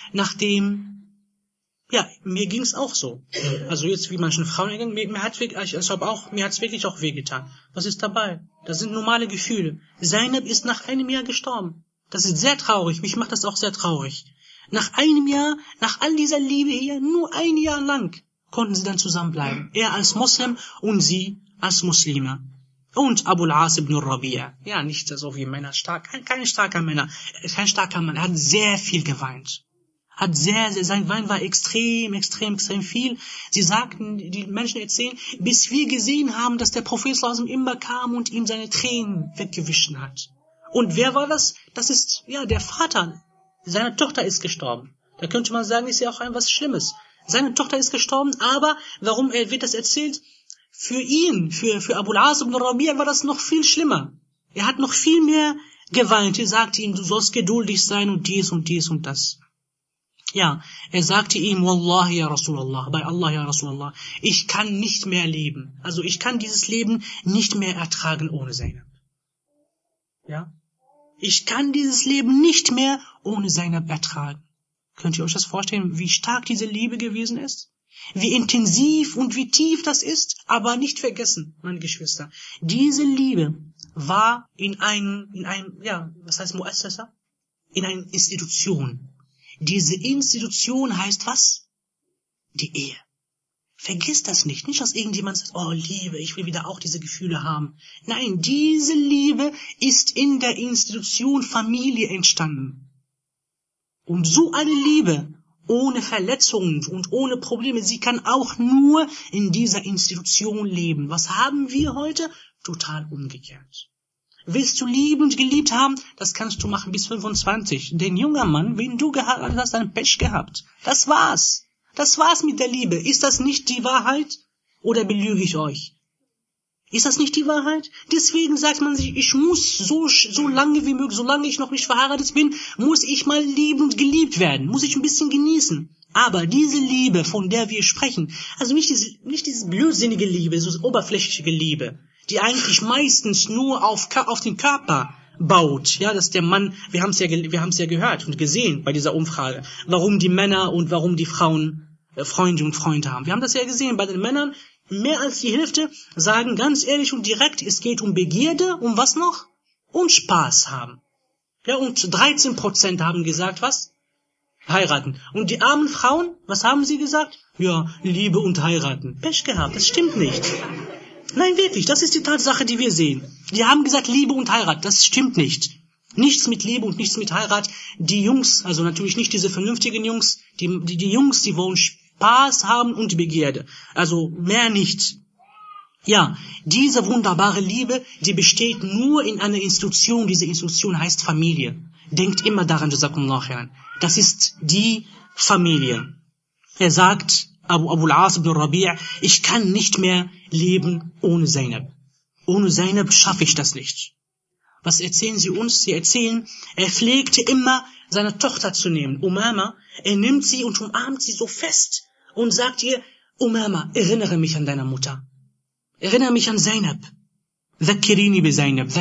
mir ging's auch so. Also jetzt, wie manchen Frauen, mir hat's wirklich auch wehgetan. Was ist dabei? Das sind normale Gefühle. Zainab ist nach einem Jahr gestorben. Das ist sehr traurig. Mich macht das auch sehr traurig. Nach einem Jahr, nach all dieser Liebe hier, nur ein Jahr lang, konnten sie dann zusammenbleiben. Er als Moslem und sie als Muslime. Und Abu al-As ibn Rabi'a. Ja, nicht so wie Männer kein starker Mann. Er hat sehr viel geweint. Sein Wein war extrem viel. Sie sagten, die Menschen erzählen, bis wir gesehen haben, dass der Prophet immer kam und ihm seine Tränen weggewischt hat. Und wer war das? Das ist, der Vater. Seine Tochter ist gestorben. Da könnte man sagen, ist ja auch etwas Schlimmes. Seine Tochter ist gestorben, aber warum wird das erzählt? Für ihn, für Abu al-As ibn Rabi'a war das noch viel schlimmer. Er hat noch viel mehr geweint. Er sagte ihm, du sollst geduldig sein und dies und dies und das. Ja, er sagte ihm, Wallahi ya Rasulallah, bei Allah ya Rasulallah, ich kann nicht mehr leben. Also ich kann dieses Leben nicht mehr ertragen ohne Zainab. Ja? Ich kann dieses Leben nicht mehr ohne Zainab ertragen. Könnt ihr euch das vorstellen, wie stark diese Liebe gewesen ist? Wie intensiv und wie tief das ist? Aber nicht vergessen, meine Geschwister, diese Liebe war in einer Institution. Diese Institution heißt was? Die Ehe. Vergiss das nicht. Nicht, dass irgendjemand sagt, oh Liebe, ich will wieder auch diese Gefühle haben. Nein, diese Liebe ist in der Institution Familie entstanden. Und so eine Liebe, ohne Verletzungen und ohne Probleme, sie kann auch nur in dieser Institution leben. Was haben wir heute? Total umgekehrt. Willst du lieben und geliebt haben? Das kannst du machen bis 25. Den junger Mann, wen du geheiratet hast, einen Pech gehabt. Das war's. Das war's mit der Liebe. Ist das nicht die Wahrheit? Oder belüge ich euch? Ist das nicht die Wahrheit? Deswegen sagt man sich, ich muss so lange wie möglich, solange ich noch nicht verheiratet bin, muss ich mal lieben und geliebt werden. Muss ich ein bisschen genießen. Aber diese Liebe, von der wir sprechen, also nicht diese blödsinnige Liebe, so oberflächliche Liebe, die eigentlich meistens nur auf den Körper baut, ja, dass der Mann, wir haben es ja gehört und gesehen bei dieser Umfrage, warum die Männer und warum die Frauen Freunde und Freunde haben. Wir haben das ja gesehen, bei den Männern, mehr als die Hälfte sagen ganz ehrlich und direkt, es geht um Begierde, um was noch? Und Spaß haben. Ja, und 13% haben gesagt, was? Heiraten. Und die armen Frauen, was haben sie gesagt? Ja, Liebe und heiraten. Pech gehabt, das stimmt nicht. Nein, wirklich, das ist die Tatsache, die wir sehen. Die haben gesagt, Liebe und Heirat, das stimmt nicht. Nichts mit Liebe und nichts mit Heirat. Die Jungs, also natürlich nicht diese vernünftigen Jungs, die Jungs, die wollen Spaß haben und Begierde. Also mehr nicht. Ja, diese wunderbare Liebe, die besteht nur in einer Institution. Diese Institution heißt Familie. Denkt immer daran, Jazakumullah khairan. Das ist die Familie. Er sagt, Abu al-As ibn Rabi'a, ich kann nicht mehr leben ohne Zainab. Ohne Zainab schaffe ich das nicht. Was erzählen sie uns? Sie erzählen, er pflegte immer, seine Tochter zu nehmen, Umama. Er nimmt sie und umarmt sie so fest und sagt ihr, Umama, erinnere mich an deine Mutter. Erinnere mich an Zainab. Dhakirini bi Zainab.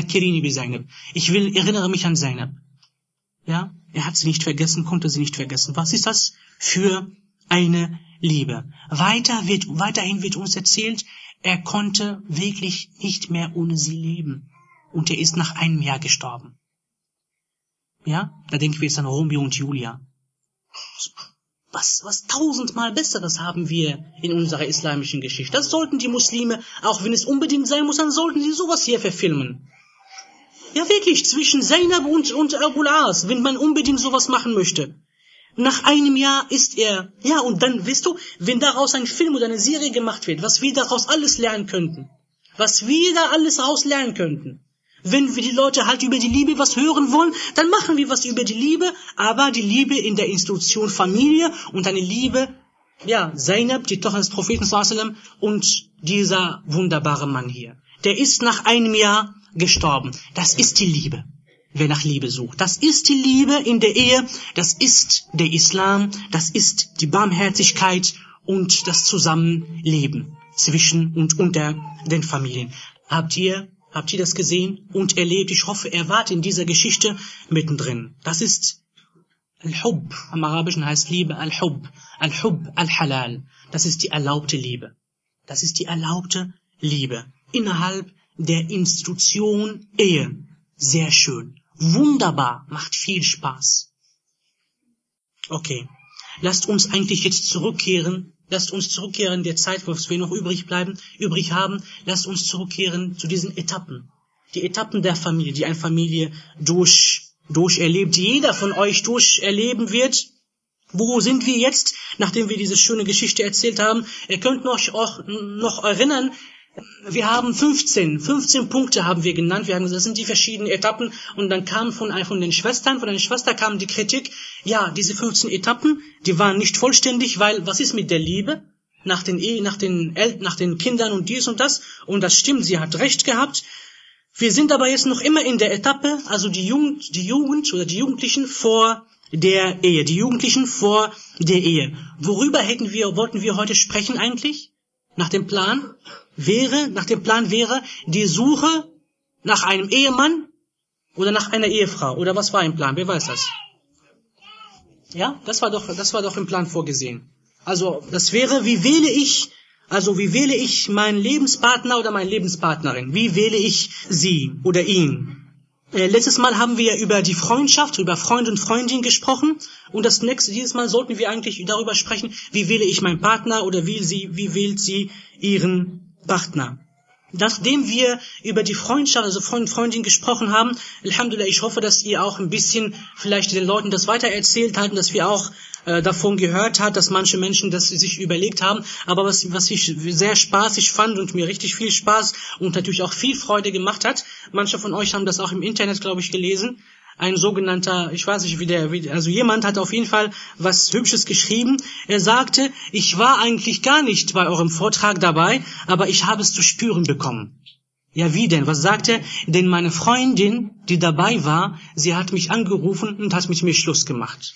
Erinnere mich an Zainab. Ja, er hat sie nicht vergessen, konnte sie nicht vergessen. Was ist das für eine Liebe? Weiterhin wird uns erzählt, er konnte wirklich nicht mehr ohne sie leben. Und er ist nach einem Jahr gestorben. Ja, da denken wir jetzt an Romeo und Julia. Was tausendmal Besseres haben wir in unserer islamischen Geschichte. Das sollten die Muslime, auch wenn es unbedingt sein muss, dann sollten sie sowas hier verfilmen. Ja, wirklich, zwischen Zainab und Abu al-As, wenn man unbedingt sowas machen möchte. Nach einem Jahr ist er, ja, und dann, weißt du, wenn daraus ein Film oder eine Serie gemacht wird, was wir daraus alles lernen könnten. Was wir da alles daraus lernen könnten. Wenn wir die Leute halt über die Liebe was hören wollen, dann machen wir was über die Liebe, aber die Liebe in der Institution Familie und eine Liebe Zainab, die Tochter des Propheten sallallahu alaihi wasallam, und dieser wunderbare Mann hier. Der ist nach einem Jahr gestorben. Das ist die Liebe. Wer nach Liebe sucht. Das ist die Liebe in der Ehe, das ist der Islam, das ist die Barmherzigkeit und das Zusammenleben zwischen und unter den Familien. Habt ihr das gesehen und erlebt? Ich hoffe, ihr wart in dieser Geschichte mittendrin. Das ist Al-Hub. Am Arabischen heißt Liebe Al-Hub. Al-Hub Al-Halal. Das ist die erlaubte Liebe. Das ist die erlaubte Liebe. Innerhalb der Institution Ehe. Sehr schön. Wunderbar. Macht viel Spaß. Okay. Lasst uns eigentlich jetzt zurückkehren. Lasst uns zurückkehren in der Zeit, wo wir noch übrig haben. Lasst uns zurückkehren zu diesen Etappen. Die Etappen der Familie, die eine Familie durcherlebt, die jeder von euch durcherleben wird. Wo sind wir jetzt, nachdem wir diese schöne Geschichte erzählt haben? Ihr könnt euch auch noch erinnern, wir haben 15 Punkte haben wir genannt. Wir haben gesagt, das sind die verschiedenen Etappen. Und dann kam von einer Schwester kam die Kritik, ja, diese 15 Etappen, die waren nicht vollständig, weil was ist mit der Liebe? Nach den Kindern und dies und das. Und das stimmt, sie hat recht gehabt. Wir sind aber jetzt noch immer in der Etappe, also die Jugend oder die Jugendlichen vor der Ehe. Die Jugendlichen vor der Ehe. Worüber wollten wir heute sprechen eigentlich? Nach dem Plan wäre die Suche nach einem Ehemann oder nach einer Ehefrau. Oder was war im Plan? Wer weiß das? Ja, das war doch im Plan vorgesehen. Also, das wäre, wie wähle ich meinen Lebenspartner oder meine Lebenspartnerin? Wie wähle ich sie oder ihn? Letztes Mal haben wir über die Freundschaft, über Freund und Freundin gesprochen. Und dieses Mal sollten wir eigentlich darüber sprechen, wie wähle ich meinen Partner oder wie wählt sie ihren Partner. Nachdem wir über die Freundschaft, also Freund und Freundin gesprochen haben, Alhamdulillah, ich hoffe, dass ihr auch ein bisschen vielleicht den Leuten das weitererzählt habt, dass wir auch davon gehört hat, dass manche Menschen das sich überlegt haben, aber was ich sehr spaßig fand und mir richtig viel Spaß und natürlich auch viel Freude gemacht hat, manche von euch haben das auch im Internet, glaube ich, gelesen, ein sogenannter, ich weiß nicht, also jemand hat auf jeden Fall was Hübsches geschrieben. Er sagte, ich war eigentlich gar nicht bei eurem Vortrag dabei, aber ich habe es zu spüren bekommen. Ja, wie denn? Was sagt er? Denn meine Freundin, die dabei war, sie hat mich angerufen und hat mit mir Schluss gemacht.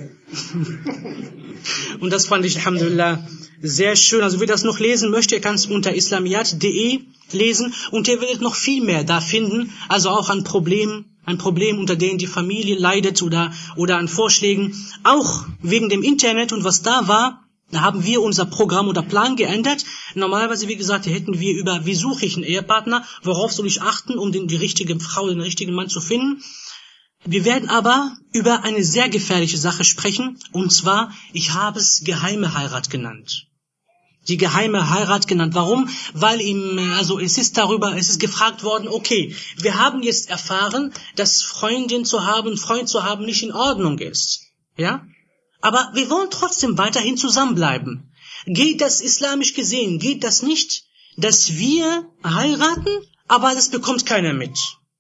Und das fand ich, Alhamdulillah, sehr schön. Also wer das noch lesen möchte, ihr kann es unter islamiyat.de lesen und ihr werdet noch viel mehr da finden, also auch an Problemen, unter denen die Familie leidet oder an Vorschlägen, auch wegen dem Internet und was da war. Da haben wir unser Programm oder Plan geändert. Normalerweise, wie gesagt, hätten wir über, wie suche ich einen Ehepartner, worauf soll ich achten, um die richtige Frau, den richtigen Mann zu finden. Wir werden aber über eine sehr gefährliche Sache sprechen, und zwar, ich habe es geheime Heirat genannt. Die geheime Heirat genannt. Warum? Weil es ist gefragt worden, okay, wir haben jetzt erfahren, dass Freundin zu haben, Freund zu haben nicht in Ordnung ist. Ja? Aber wir wollen trotzdem weiterhin zusammenbleiben. Geht das islamisch gesehen, geht das nicht, dass wir heiraten, aber das bekommt keiner mit.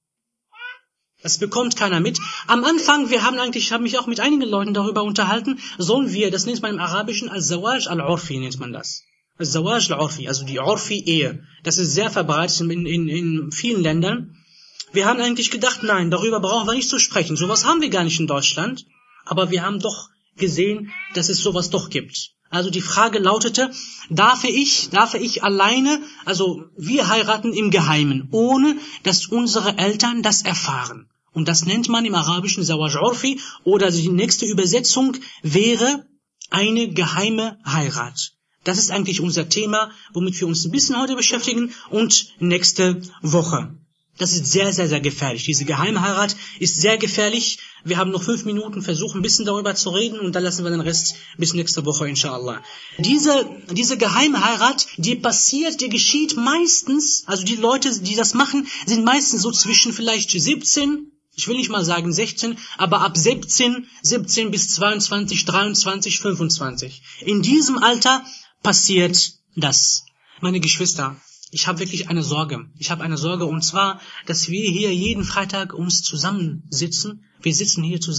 Das bekommt keiner mit. Am Anfang, ich habe mich auch mit einigen Leuten darüber unterhalten, sollen wir, das nennt man im Arabischen Al-Zawaj Al-Urfi, nennt man das. Al-Zawaj Al-Urfi, also die Urfi-Ehe. Das ist sehr verbreitet in vielen Ländern. Wir haben eigentlich gedacht, nein, darüber brauchen wir nicht zu sprechen. Sowas haben wir gar nicht in Deutschland. Aber wir haben doch gesehen, dass es sowas doch gibt. Also die Frage lautete, darf ich alleine, also wir heiraten im Geheimen, ohne dass unsere Eltern das erfahren. Und das nennt man im Arabischen Zawaj Urfi, oder die nächste Übersetzung wäre eine geheime Heirat. Das ist eigentlich unser Thema, womit wir uns ein bisschen heute beschäftigen und nächste Woche. Das ist sehr, sehr, sehr gefährlich. Diese Geheimheirat ist sehr gefährlich. Wir haben noch 5 Minuten, versuchen ein bisschen darüber zu reden und dann lassen wir den Rest bis nächste Woche, inshallah. Diese Geheimheirat, die geschieht meistens, also die Leute, die das machen, sind meistens so zwischen vielleicht 17, ich will nicht mal sagen 16, aber ab 17 bis 22, 23, 25. In diesem Alter passiert das. Meine Geschwister, ich habe wirklich eine Sorge. Und zwar, dass wir hier jeden Freitag uns zusammensitzen. Wir sitzen hier zusammen.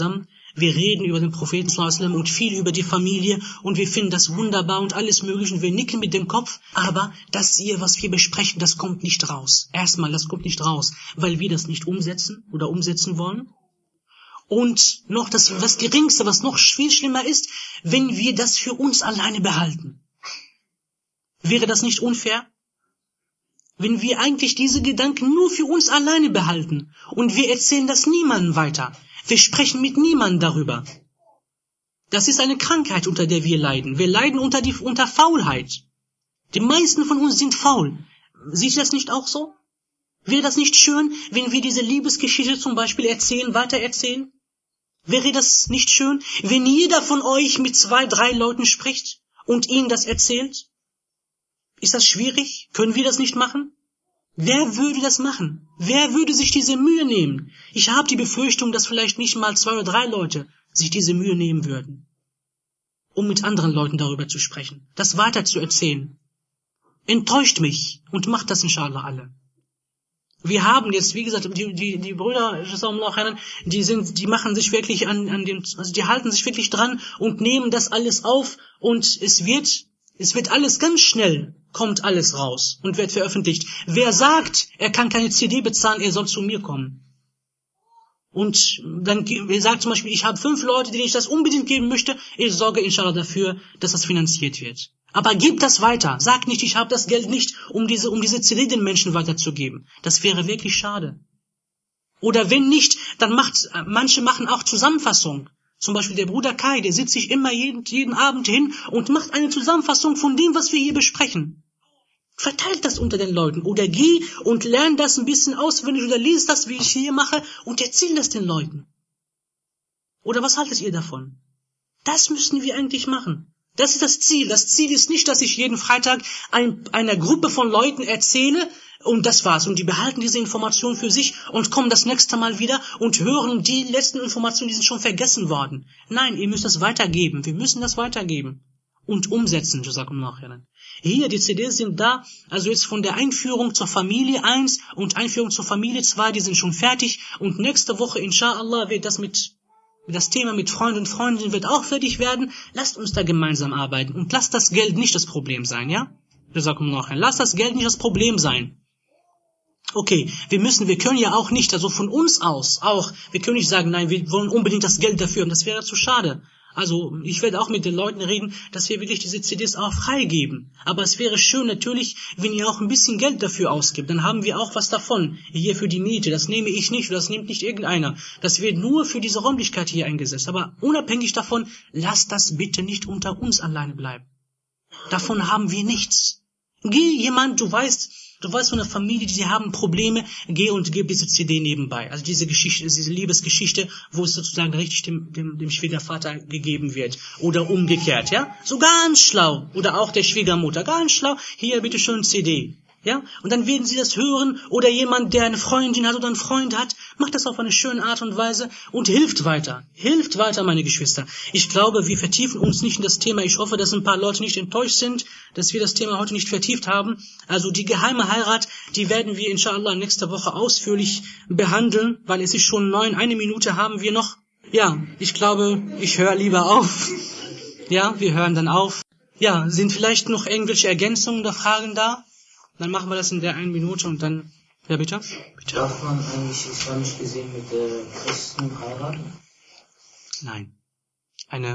Wir reden über den Propheten sallallahu alaihi wasallam und viel über die Familie und wir finden das wunderbar und alles mögliche und wir nicken mit dem Kopf, aber das hier, was wir besprechen, das kommt nicht raus. Erstmal, das kommt nicht raus, weil wir das nicht umsetzen oder umsetzen wollen. Und noch das Geringste, was noch viel schlimmer ist, wenn wir das für uns alleine behalten. Wäre das nicht unfair? Wenn wir eigentlich diese Gedanken nur für uns alleine behalten und wir erzählen das niemandem weiter. Wir sprechen mit niemandem darüber. Das ist eine Krankheit, unter der wir leiden. Wir leiden unter Faulheit. Die meisten von uns sind faul. Seht ihr das nicht auch so? Wäre das nicht schön, wenn wir diese Liebesgeschichte zum Beispiel weitererzählen? Wäre das nicht schön, wenn jeder von euch mit 2, 3 Leuten spricht und ihnen das erzählt? Ist das schwierig? Können wir das nicht machen? Wer würde das machen? Wer würde sich diese Mühe nehmen? Ich habe die Befürchtung, dass vielleicht nicht mal 2 oder 3 Leute sich diese Mühe nehmen würden, um mit anderen Leuten darüber zu sprechen, das weiter zu erzählen. Enttäuscht mich und macht das inshallah alle. Wir haben jetzt, wie gesagt, die Brüder, die machen sich wirklich die halten sich wirklich dran und nehmen das alles auf und es wird alles ganz schnell, kommt alles raus und wird veröffentlicht. Wer sagt, er kann keine CD bezahlen, er soll zu mir kommen. Und dann sagt zum Beispiel, ich habe 5 Leute, denen ich das unbedingt geben möchte, ich sorge inshallah dafür, dass das finanziert wird. Aber gib das weiter. Sag nicht, ich habe das Geld nicht, um diese CD den Menschen weiterzugeben. Das wäre wirklich schade. Oder wenn nicht, dann manche machen auch Zusammenfassung. Zum Beispiel der Bruder Kai, der sitzt sich immer jeden Abend hin und macht eine Zusammenfassung von dem, was wir hier besprechen. Verteilt das unter den Leuten. Oder geh und lern das ein bisschen auswendig oder lies das, wie ich hier mache, und erzähl das den Leuten. Oder was haltet ihr davon? Das müssen wir eigentlich machen. Das ist das Ziel. Das Ziel ist nicht, dass ich jeden Freitag einer Gruppe von Leuten erzähle und das war's. Und die behalten diese Informationen für sich und kommen das nächste Mal wieder und hören die letzten Informationen, die sind schon vergessen worden. Nein, ihr müsst das weitergeben. Wir müssen das weitergeben und umsetzen. Hier, die CDs sind da, also jetzt von der Einführung zur Familie 1 und Einführung zur Familie 2, die sind schon fertig. Und nächste Woche, inshallah, wird das Thema mit Freunden und Freundinnen wird auch fertig werden. Lasst uns da gemeinsam arbeiten und lasst das Geld nicht das Problem sein, ja? Lasst das Geld nicht das Problem sein. Okay, wir können ja auch nicht, also von uns aus auch, wir können nicht sagen, nein, wir wollen unbedingt das Geld dafür und das wäre zu schade. Also ich werde auch mit den Leuten reden, dass wir wirklich diese CDs auch freigeben. Aber es wäre schön natürlich, wenn ihr auch ein bisschen Geld dafür ausgibt. Dann haben wir auch was davon. Hier für die Miete, das nehme ich nicht, das nimmt nicht irgendeiner. Das wird nur für diese Räumlichkeit hier eingesetzt. Aber unabhängig davon, lasst das bitte nicht unter uns alleine bleiben. Davon haben wir nichts. Du weißt von einer Familie, die haben Probleme, geh und gib diese CD nebenbei. Also diese Geschichte, diese Liebesgeschichte, wo es sozusagen richtig dem Schwiegervater gegeben wird. Oder umgekehrt, ja? So ganz schlau. Oder auch der Schwiegermutter, ganz schlau. Hier, bitteschön, CD. Ja? Und dann werden sie das hören. Oder jemand, der eine Freundin hat oder einen Freund hat, macht das auf eine schöne Art und Weise und hilft weiter. Hilft weiter, meine Geschwister. Ich glaube, wir vertiefen uns nicht in das Thema. Ich hoffe, dass ein paar Leute nicht enttäuscht sind, dass wir das Thema heute nicht vertieft haben. Also die geheime Heirat, die werden wir inshallah nächste Woche ausführlich behandeln, weil es ist schon 9, 1 Minute haben wir noch. Ja, ich glaube, ich höre lieber auf. Ja, wir hören dann auf. Ja, sind vielleicht noch irgendwelche Ergänzungen oder Fragen da? Dann machen wir das in der 1 Minute und dann... Ja, bitte? Darf man eigentlich islamisch gesehen mit Christen heiraten? Nein. Der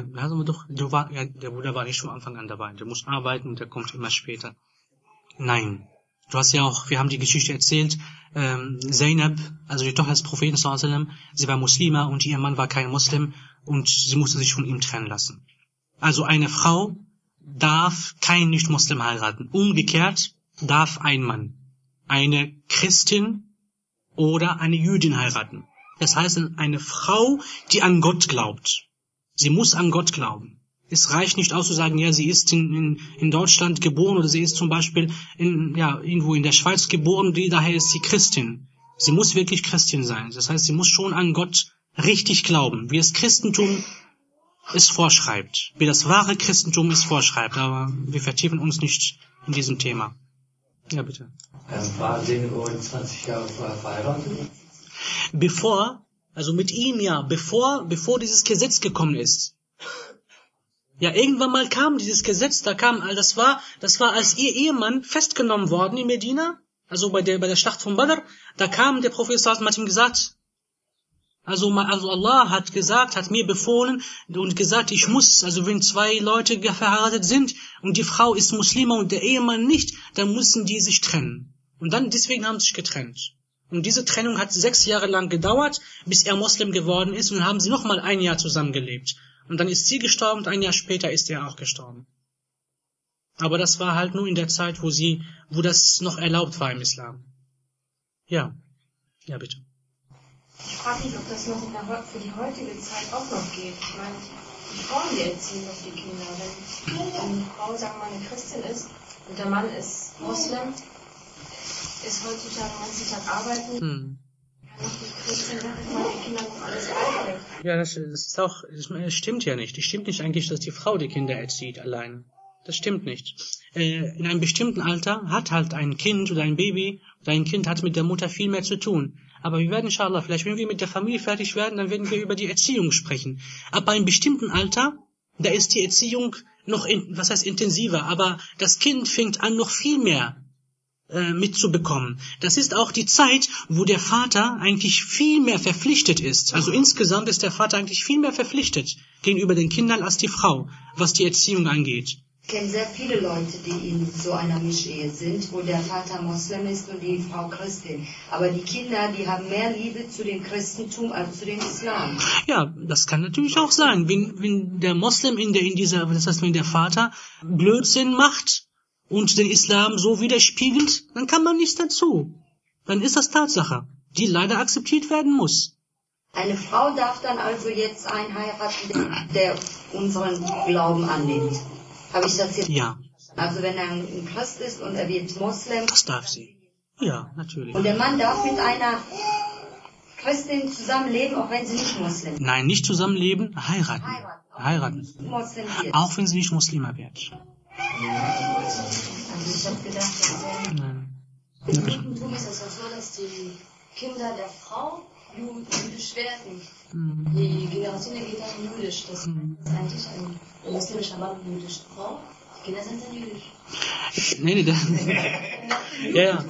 Bruder war nicht von Anfang an dabei. Der muss arbeiten und der kommt immer später. Nein. Du hast ja auch, wir haben die Geschichte erzählt, Zainab, also die Tochter des Propheten sallallahu alaihi wasallam, sie war Muslima und ihr Mann war kein Muslim und sie musste sich von ihm trennen lassen. Also eine Frau darf keinen Nicht-Muslim heiraten. Umgekehrt darf ein Mann eine Christin oder eine Jüdin heiraten. Das heißt, eine Frau, die an Gott glaubt. Sie muss an Gott glauben. Es reicht nicht aus zu sagen, ja, sie ist in Deutschland geboren oder sie ist zum Beispiel irgendwo in der Schweiz geboren, daher ist sie Christin. Sie muss wirklich Christin sein. Das heißt, sie muss schon an Gott richtig glauben, wie das Christentum es vorschreibt. Wie das wahre Christentum es vorschreibt. Aber wir vertiefen uns nicht in diesem Thema. Ja, bitte. War Zainab 20 Jahre vorher verheiratet? Bevor Also mit ihm ja, bevor dieses Gesetz gekommen ist. Ja, irgendwann mal kam dieses Gesetz, das war, als ihr Ehemann festgenommen worden in Medina, also bei der Schlacht von Badr, da kam der Prophet sallallahu alaihi wasallam, hat ihm gesagt, also Allah hat mir befohlen und gesagt, ich muss, also wenn zwei Leute verheiratet sind und die Frau ist Muslima und der Ehemann nicht, dann müssen die sich trennen. Und dann, deswegen haben sie sich getrennt. Und diese Trennung hat 6 Jahre lang gedauert, bis er Moslem geworden ist, und dann haben sie nochmal 1 Jahr zusammengelebt. Und dann ist sie gestorben und 1 Jahr später ist er auch gestorben. Aber das war halt nur in der Zeit, wo das noch erlaubt war im Islam. Ja. Ja, bitte. Ich frage mich, ob das noch für die heutige Zeit auch noch geht. Ich meine, die Frauen, die erziehen noch die Kinder. Wenn eine Frau, sagen wir mal, eine Christin ist und der Mann ist Moslem, ist heutzutage den ganzen Tag arbeiten, kann noch die Christin, sag ich mal, die Kinder noch alles beibringen. Ja, das stimmt ja nicht. Es stimmt nicht eigentlich, dass die Frau die Kinder erzieht allein. Das stimmt nicht. In einem bestimmten Alter hat halt ein Kind oder ein Baby oder ein Kind hat mit der Mutter viel mehr zu tun. Aber wir werden, inshallah, vielleicht wenn wir mit der Familie fertig werden, dann werden wir über die Erziehung sprechen. Ab einem bestimmten Alter, da ist die Erziehung noch, intensiver, aber das Kind fängt an, noch viel mehr mitzubekommen. Das ist auch die Zeit, wo der Vater eigentlich viel mehr verpflichtet ist. Also insgesamt ist der Vater eigentlich viel mehr verpflichtet gegenüber den Kindern als die Frau, was die Erziehung angeht. Ich kenne sehr viele Leute, die in so einer Mischehe sind, wo der Vater Moslem ist und die Frau Christin. Aber die Kinder, die haben mehr Liebe zu dem Christentum als zu dem Islam. Ja, das kann natürlich auch sein. Wenn der Moslem wenn der Vater Blödsinn macht und den Islam so widerspiegelt, dann kann man nichts dazu. Dann ist das Tatsache, die leider akzeptiert werden muss. Eine Frau darf dann also jetzt einen heiraten, der unseren Glauben annimmt. Habe ich das jetzt? Ja. Also wenn er ein Christ ist und er wird Moslem. Das darf sie. Ja, natürlich. Und der Mann darf mit einer Christin zusammenleben, auch wenn sie nicht Moslem ist. Nein, nicht zusammenleben, heiraten. Heiraten. Moslem wird. Auch wenn sie nicht Muslima wird. Also ich habe gedacht, Nein. Im Judentum ist es ja so, dass die Kinder der Frau jüdisch werden. Die Generation geht dann jüdisch. Das ist eigentlich ein muslimischer Mann und jüdische Frau. Die Kinder sind dann jüdisch. Nee. Ja.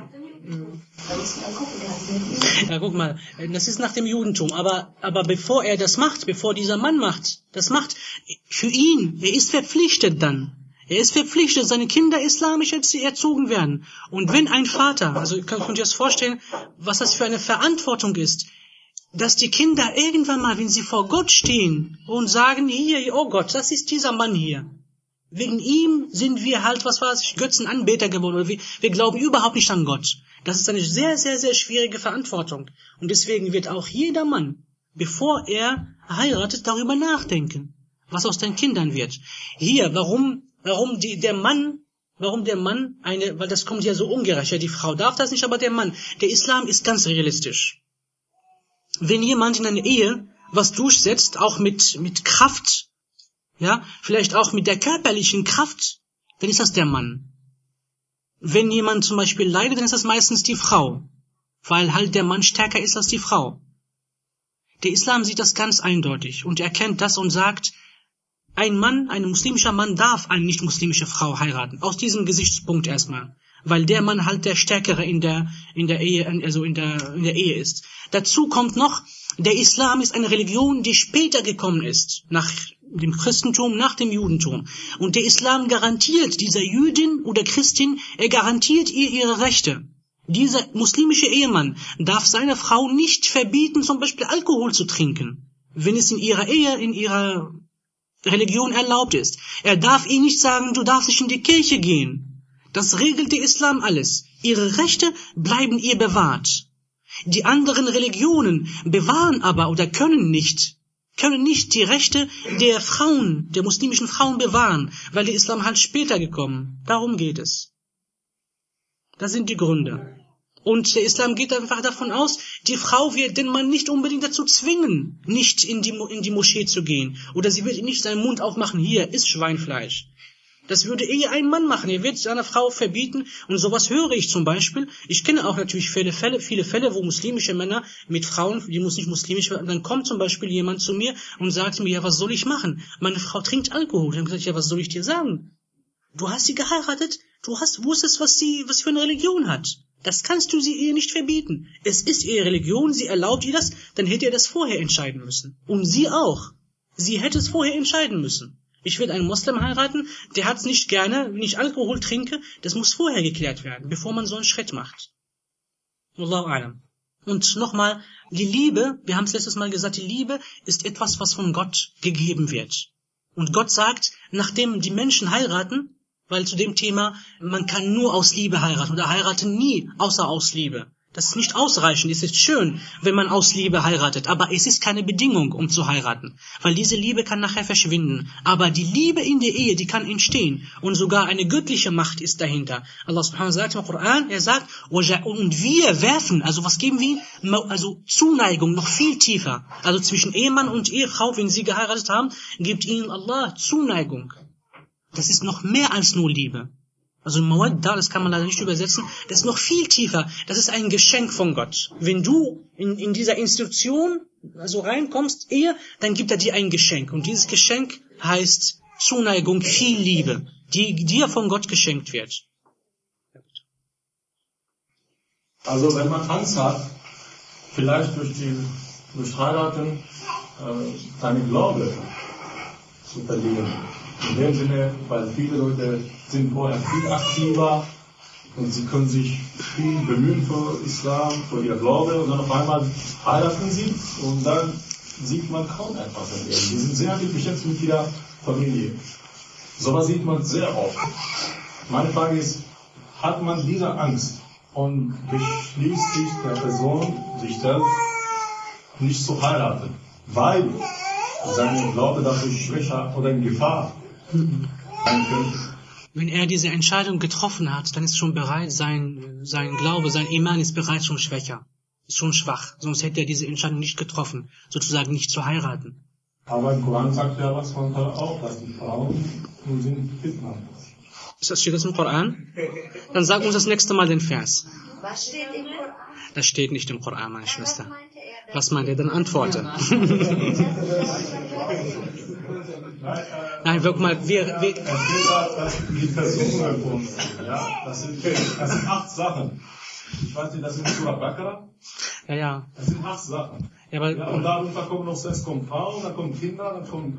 Ja, guck mal, das ist nach dem Judentum, aber bevor dieser Mann das macht, für ihn, er ist verpflichtet dann. Er ist verpflichtet, seine Kinder islamisch erzogen werden. Und wenn ein Vater, also könnt ihr das vorstellen, was das für eine Verantwortung ist, dass die Kinder irgendwann mal, wenn sie vor Gott stehen und sagen, hier, oh Gott, das ist dieser Mann hier. Wegen ihm sind wir halt, Götzenanbeter geworden. Oder wir glauben überhaupt nicht an Gott. Das ist eine sehr, sehr, sehr schwierige Verantwortung. Und deswegen wird auch jeder Mann, bevor er heiratet, darüber nachdenken, was aus den Kindern wird. Hier, warum der Mann, weil das kommt ja so ungerecht. Ja, die Frau darf das nicht, aber der Mann. Der Islam ist ganz realistisch. Wenn jemand in einer Ehe was durchsetzt, auch mit Kraft, ja, vielleicht auch mit der körperlichen Kraft, dann ist das der Mann. Wenn jemand zum Beispiel leidet, dann ist das meistens die Frau, weil halt der Mann stärker ist als die Frau. Der Islam sieht das ganz eindeutig und erkennt das und sagt, ein muslimischer Mann darf eine nicht-muslimische Frau heiraten. Aus diesem Gesichtspunkt erstmal. Weil der Mann halt der Stärkere in der Ehe, also in der Ehe ist. Dazu kommt noch, der Islam ist eine Religion, die später gekommen ist. Nach dem Christentum, nach dem Judentum. Und der Islam garantiert dieser Jüdin oder Christin, er garantiert ihr ihre Rechte. Dieser muslimische Ehemann darf seiner Frau nicht verbieten, zum Beispiel Alkohol zu trinken, wenn es in ihrer Ehe, in ihrer Religion erlaubt ist. Er darf ihr nicht sagen, du darfst nicht in die Kirche gehen. Das regelt der Islam alles. Ihre Rechte bleiben ihr bewahrt. Die anderen Religionen bewahren aber oder können nicht die Rechte der Frauen, der muslimischen Frauen bewahren, weil der Islam halt später gekommen. Darum geht es. Das sind die Gründe. Und der Islam geht einfach davon aus, die Frau wird den Mann nicht unbedingt dazu zwingen, nicht in die Moschee zu gehen. Oder sie wird nicht seinen Mund aufmachen, hier ist Schweinfleisch. Das würde eher ein Mann machen. Er wird seiner Frau verbieten. Und sowas höre ich zum Beispiel. Ich kenne auch natürlich viele Fälle, wo muslimische Männer mit Frauen, die muss nicht muslimisch werden, dann kommt zum Beispiel jemand zu mir und sagt mir, ja, was soll ich machen? Meine Frau trinkt Alkohol. Dann habe ich gesagt, ja, was soll ich dir sagen? Du hast sie geheiratet, du wusstest, was sie für eine Religion hat. Das kannst du sie ihr nicht verbieten. Es ist ihre Religion, sie erlaubt ihr das, dann hätte er das vorher entscheiden müssen. Und sie auch. Sie hätte es vorher entscheiden müssen. Ich will einen Moslem heiraten, der hat es nicht gerne, wenn ich Alkohol trinke, das muss vorher geklärt werden, bevor man so einen Schritt macht. Wallahu a'lam. Und nochmal, die Liebe, wir haben es letztes Mal gesagt, die Liebe ist etwas, was von Gott gegeben wird. Und Gott sagt, nachdem die Menschen heiraten, weil zu dem Thema, man kann nur aus Liebe heiraten oder heirate nie außer aus Liebe. Das ist nicht ausreichend. Es ist schön, wenn man aus Liebe heiratet, aber es ist keine Bedingung, um zu heiraten, weil diese Liebe kann nachher verschwinden. Aber die Liebe in der Ehe, die kann entstehen und sogar eine göttliche Macht ist dahinter. Allah subhanahu wa ta'ala sagt im Koran, er sagt, und wir werfen, also was geben wir? Also Zuneigung noch viel tiefer. Also zwischen Ehemann und Ehefrau, wenn sie geheiratet haben, gibt ihnen Allah Zuneigung. Das ist noch mehr als nur Liebe. Also Mawadda, das kann man leider nicht übersetzen, das ist noch viel tiefer. Das ist ein Geschenk von Gott. Wenn du in dieser Institution also reinkommst, Ehe, dann gibt er dir ein Geschenk. Und dieses Geschenk heißt Zuneigung, viel Liebe, die dir von Gott geschenkt wird. Also wenn man Angst hat, vielleicht durch Heiraten seinen Glaube zu verlieren. In dem Sinne, weil viele Leute sind vorher viel aktiver und sie können sich viel bemühen für Islam, für ihr Glaube und dann auf einmal heiraten sie und dann sieht man kaum etwas in ihnen. Die sind sehr viel beschäftigt mit ihrer Familie. Sowas sieht man sehr oft. Meine Frage ist, hat man diese Angst und beschließt sich der Person, sich selbst nicht zu heiraten, weil sein Glaube dadurch schwächer oder in Gefahr sein könnte? Wenn er diese Entscheidung getroffen hat, dann ist schon bereit, sein Glaube, sein Iman ist bereits schon schwächer, ist schon schwach. Sonst hätte er diese Entscheidung nicht getroffen, sozusagen nicht zu heiraten. Aber im Koran sagt ja was von auch, dass die Frauen nun sind Fitna. Steht das im Koran? Dann sag uns das nächste Mal den Vers. Was steht im Koran? Das steht nicht im Koran, meine Schwester. Was meint er? Dann antworte. Nein, wirklich mal, Es geht da, dass die Versuchung erfunden sind. Ja? Das sind 8 Sachen. Ich weiß nicht, das sind Surah Baqarah. Ja. Das sind 8 Sachen. Ja, aber, ja, und darunter kommen noch, es kommt Frauen, dann kommen Kinder, dann kommt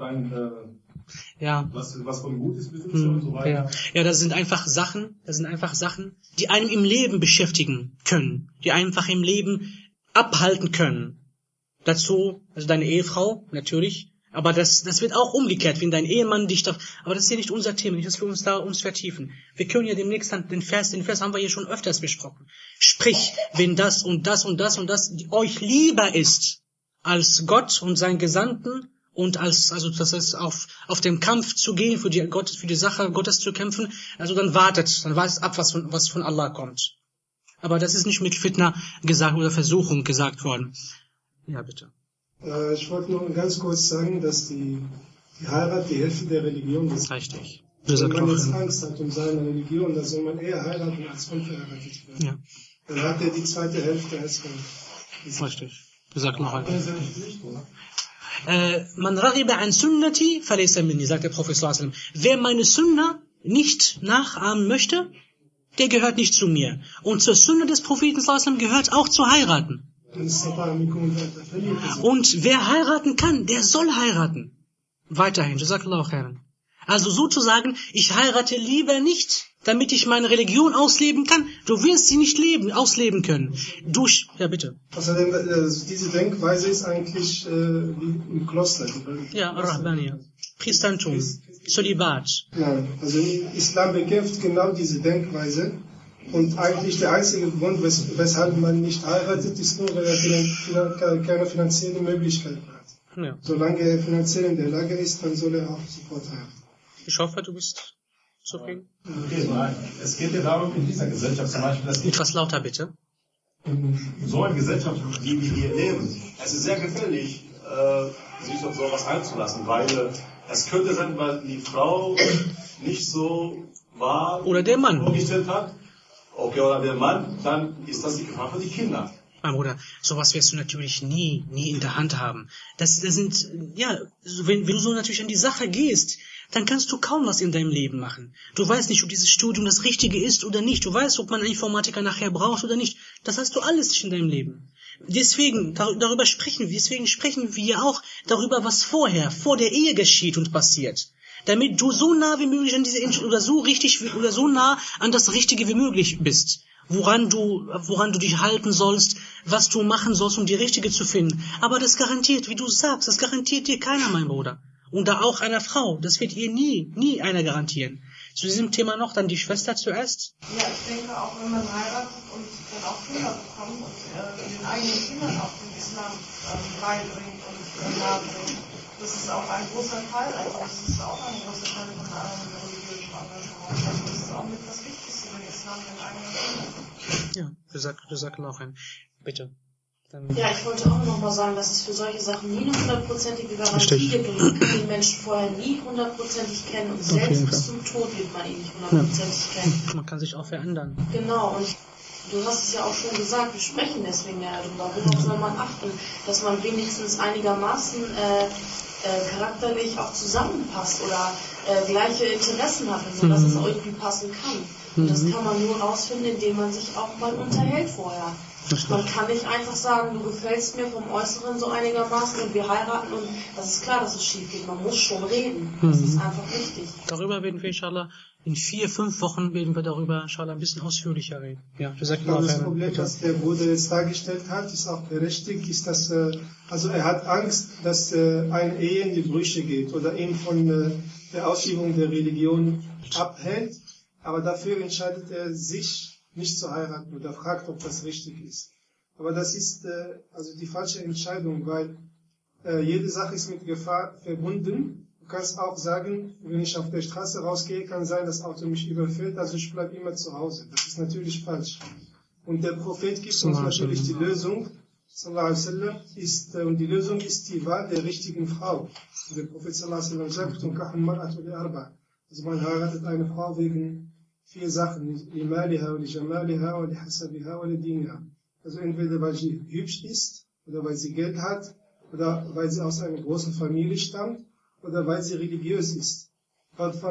was von Gutes besitzt und so weiter. Ja, das sind einfach Sachen, die einem im Leben beschäftigen können, die einfach im Leben abhalten können. Dazu, also deine Ehefrau, natürlich, aber das wird auch umgekehrt, wenn dein Ehemann dich darf, aber das ist ja nicht unser Thema, nicht, dass wir uns da vertiefen. Wir können ja demnächst dann den Vers haben wir hier schon öfters besprochen. Sprich, wenn das und das und das und das euch lieber ist, als Gott und seinen Gesandten, und das ist auf dem Kampf zu gehen, für die Sache Gottes zu kämpfen, also dann wartet ab, was von Allah kommt. Aber das ist nicht mit Fitna gesagt oder Versuchung gesagt worden. Ja, bitte. Ich wollte nur ganz kurz sagen, dass die Heirat die Hälfte der Religion ist. Richtig. Wenn man jetzt Angst hat um seine Religion, dann soll man eher heiraten als unverheiratet werden. Ja. Dann hat er die zweite Hälfte als Richtig. Sagt noch heute. Man raghiba an sunnati falaysa minni, sagt der Prophet sallallahu alaihi wasallam. Wer meine Sunna nicht nachahmen möchte, der gehört nicht zu mir. Und zur Sunna des Propheten sallallahu alaihi wasallam gehört auch zu heiraten. Und wer heiraten kann, der soll heiraten. Weiterhin, Jazakallahu khairan. Also sozusagen, ich heirate lieber nicht, damit ich meine Religion ausleben kann. Du wirst sie nicht ausleben können. Ja, bitte. Außerdem, diese Denkweise ist eigentlich wie im Kloster. Ja, Rahbaniya. Christentum, Zölibat. Ja, also Islam bekämpft genau diese Denkweise. Und eigentlich der einzige Grund, weshalb man nicht heiratet, ist nur, weil er keine finanzielle Möglichkeit hat. Ja. Solange er finanziell in der Lage ist, dann soll er auch sofort heiraten. Ich hoffe, du bist zufrieden. Okay, nein. Es geht ja darum, in dieser Gesellschaft zum Beispiel, dass etwas lauter bitte. In so einer Gesellschaft, wie wir hier leben, es ist sehr gefährlich, sich auf sowas einzulassen, weil Es könnte sein, weil die Frau nicht so war, Oder der Mann. vorgestellt hat. Okay, oder der Mann, dann ist das die Gefahr für die Kinder. Mein Bruder, sowas wirst du natürlich nie in der Hand haben. Das sind, ja, wenn du so natürlich an die Sache gehst, dann kannst du kaum was in deinem Leben machen. Du weißt nicht, ob dieses Studium das Richtige ist oder nicht. Du weißt, ob man einen Informatiker nachher braucht oder nicht. Das hast du alles nicht in deinem Leben. Deswegen sprechen wir ja auch darüber, was vor der Ehe geschieht und passiert. Damit du so nah wie möglich an diese oder so nah an das Richtige wie möglich bist. Woran du dich halten sollst, was du machen sollst, um die Richtige zu finden. Aber das garantiert, wie du sagst, das garantiert dir keiner, mein Bruder. Und da auch einer Frau, das wird ihr nie einer garantieren. Zu diesem Thema noch dann die Schwester zuerst. Ja, ich denke auch, wenn man heiratet und dann auch Kinder bekommt und den eigenen Kindern auch den Islam beibringt und nahebringt, das ist auch ein großer Teil, also das ist auch ein großer Teil von einem religiösen Engagement. Also das ist auch mit das Wichtigste, den Islam den eigenen Kindern. Ja, du sagst auch ein. Bitte. Ja, ich wollte auch noch mal sagen, dass es für solche Sachen nie eine hundertprozentige Garantie gibt und man kann den Menschen vorher nie hundertprozentig kennen und selbst bis zum Tod wird man ihn nicht hundertprozentig kennen. Man kann sich auch verändern. Genau, und du hast es ja auch schon gesagt, wir sprechen deswegen ja darüber. Worauf soll man achten? Dass man wenigstens einigermaßen charakterlich auch zusammenpasst oder gleiche Interessen hat, sodass es auch irgendwie passen kann. Und das kann man nur rausfinden, indem man sich auch mal unterhält vorher. Man kann nicht einfach sagen, du gefällst mir vom Äußeren so einigermaßen und wir heiraten und das ist klar, dass es schief geht. Man muss schon reden. Das ist einfach wichtig. Darüber werden wir inshallah in 4-5 Wochen inshallah ein bisschen ausführlicher reden. Ja, du sagst auch das Problem, das der Bruder jetzt dargestellt hat, ist auch berechtigt, ist, dass also er hat Angst, dass eine Ehe in die Brüche geht oder ihn von der Ausübung der Religion abhält, aber dafür entscheidet er sich, nicht zu heiraten oder fragt, ob das richtig ist. Aber das ist also die falsche Entscheidung, weil jede Sache ist mit Gefahr verbunden. Du kannst auch sagen, wenn ich auf der Straße rausgehe, kann sein, dass das Auto mich überfällt, also ich bleibe immer zu Hause. Das ist natürlich falsch. Und der Prophet gibt uns natürlich die Lösung, sallallahu alaihi wasallam, und die Lösung ist die Wahl der richtigen Frau. Und der Prophet sallallahu alaihi wasallam sagt, also man heiratet eine Frau wegen 4 Sachen, لمالها ولجمالها ولحسبها ولدينها. Also entweder weil sie hübsch ist, oder weil sie Geld hat, oder weil sie aus einer großen Familie stammt, oder weil sie religiös ist. Also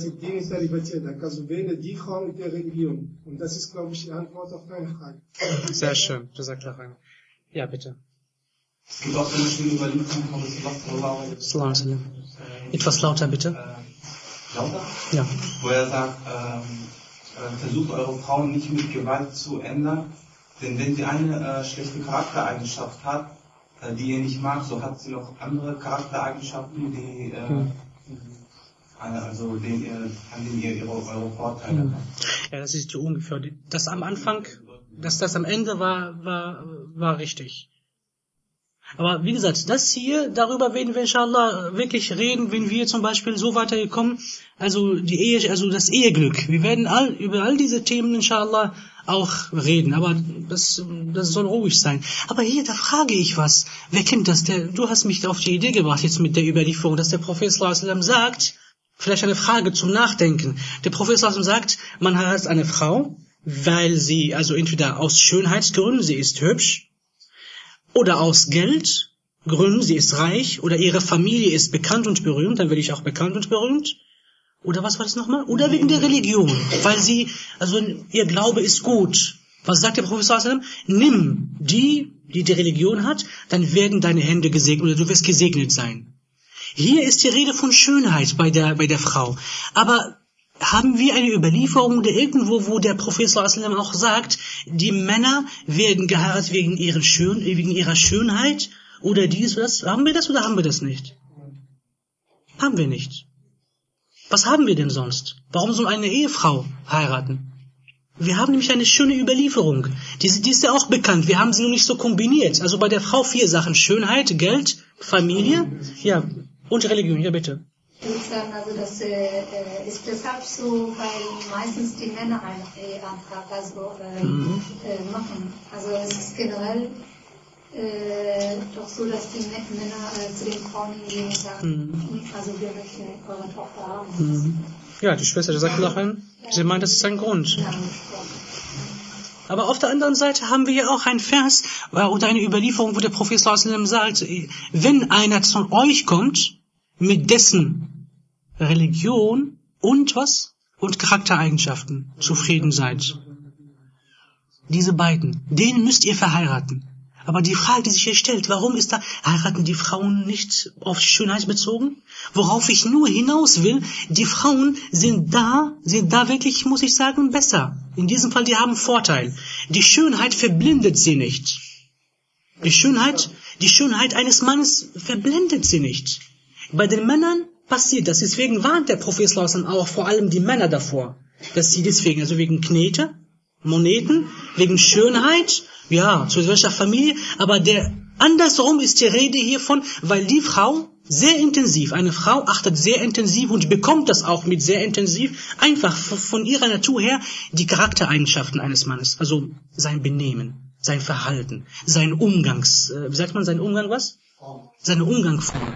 wähle die Frau mit der Religion. Und das ist, glaube ich, die Antwort auf deine Frage. Sehr schön, du sagst auch ein. Ja, bitte. Es gibt auch eine schöne Überlieferung von Rasulullah. Etwas lauter, bitte. Lauter? Ja. Wo er sagt, versucht eure Frauen nicht mit Gewalt zu ändern, denn wenn sie eine schlechte Charaktereigenschaft hat, die ihr nicht mag, so hat sie noch andere Charaktereigenschaften, die an denen ihr eure Vorteile habt. Ja, das ist die ungefähr. Das am Anfang, das am Ende war richtig. Aber wie gesagt, das hier, darüber werden wir inshallah wirklich reden, wenn wir zum Beispiel so weiterkommen, also die Ehe, also das Eheglück. Wir werden über all diese Themen inshallah auch reden, aber das soll ruhig sein. Aber hier, da frage ich was. Wer kennt das? Du hast mich auf die Idee gebracht jetzt mit der Überlieferung, dass der Prophet sallallahu alaihi wasallam sagt, vielleicht eine Frage zum Nachdenken. Der Prophet sallallahu alaihi wasallam sagt, man heiratet eine Frau, weil sie, also entweder aus Schönheitsgründen, sie ist hübsch, oder aus Geldgründen, sie ist reich, oder ihre Familie ist bekannt und berühmt, dann werde ich auch bekannt und berühmt. Oder was war das nochmal? Oder wegen der Religion, weil sie, also ihr Glaube ist gut. Was sagt der Prophet sallallahu alaihi wasallam? Nimm die Religion hat, dann werden deine Hände gesegnet, oder du wirst gesegnet sein. Hier ist die Rede von Schönheit bei der Frau. Aber haben wir eine Überlieferung oder irgendwo, wo der Prophet sallallahu alaihi wasallam auch sagt, die Männer werden geheiratet wegen ihrer Schönheit oder dies oder das? Haben wir das oder haben wir das nicht? Haben wir nicht. Was haben wir denn sonst? Warum soll eine Ehefrau heiraten? Wir haben nämlich eine schöne Überlieferung. Die ist ja auch bekannt. Wir haben sie nur nicht so kombiniert. Also bei der Frau 4 Sachen. Schönheit, Geld, Familie, ja, und Religion. Ja, bitte. Ich würde sagen, also das ist deshalb so, weil meistens die Männer einen Eheantrag machen. Also es ist generell doch so, dass die Männer zu den Frauen hingehen und sagen, also wir möchten eure Tochter haben. Ja, die Schwester sagt nachher, sie meint, das ist ein Grund. Aber auf der anderen Seite haben wir ja auch einen Vers oder eine Überlieferung, wo der Prophet sallallahu alaihi wasallam sagt, wenn einer zu euch kommt, mit dessen Religion und was? Und Charaktereigenschaften zufrieden seid. Diese beiden, den müsst ihr verheiraten. Aber die Frage, die sich hier stellt, warum heiraten die Frauen nicht auf Schönheit bezogen? Worauf ich nur hinaus will, die Frauen sind da wirklich, muss ich sagen, besser. In diesem Fall, die haben Vorteil. Die Schönheit verblindet sie nicht. Die Schönheit eines Mannes verblendet sie nicht. Bei den Männern passiert das. Deswegen warnt der Prophet sallallahu alaihi wasallam auch vor allem die Männer davor, dass sie deswegen, also wegen Knete, Moneten, wegen Schönheit, ja, zu welcher Familie, aber andersrum ist die Rede hiervon, weil die Frau sehr intensiv, eine Frau achtet sehr intensiv und bekommt das auch mit sehr intensiv, einfach von ihrer Natur her, die Charaktereigenschaften eines Mannes, also sein Benehmen, sein Verhalten, sein wie sagt man, sein Umgang was? Seine Umgangsform.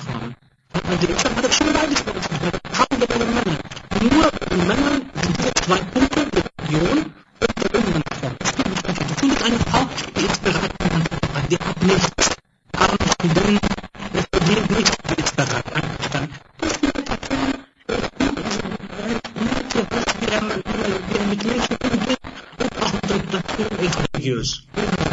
Nur in Männern sind diese zwei Punkte, Religion und der Umgangsform. Du findest eine Frau, die ist bereit, die hat nichts, verdient nichts, die ist bereit, einverstanden. Wie er mit Menschen umgeht und auch religiös.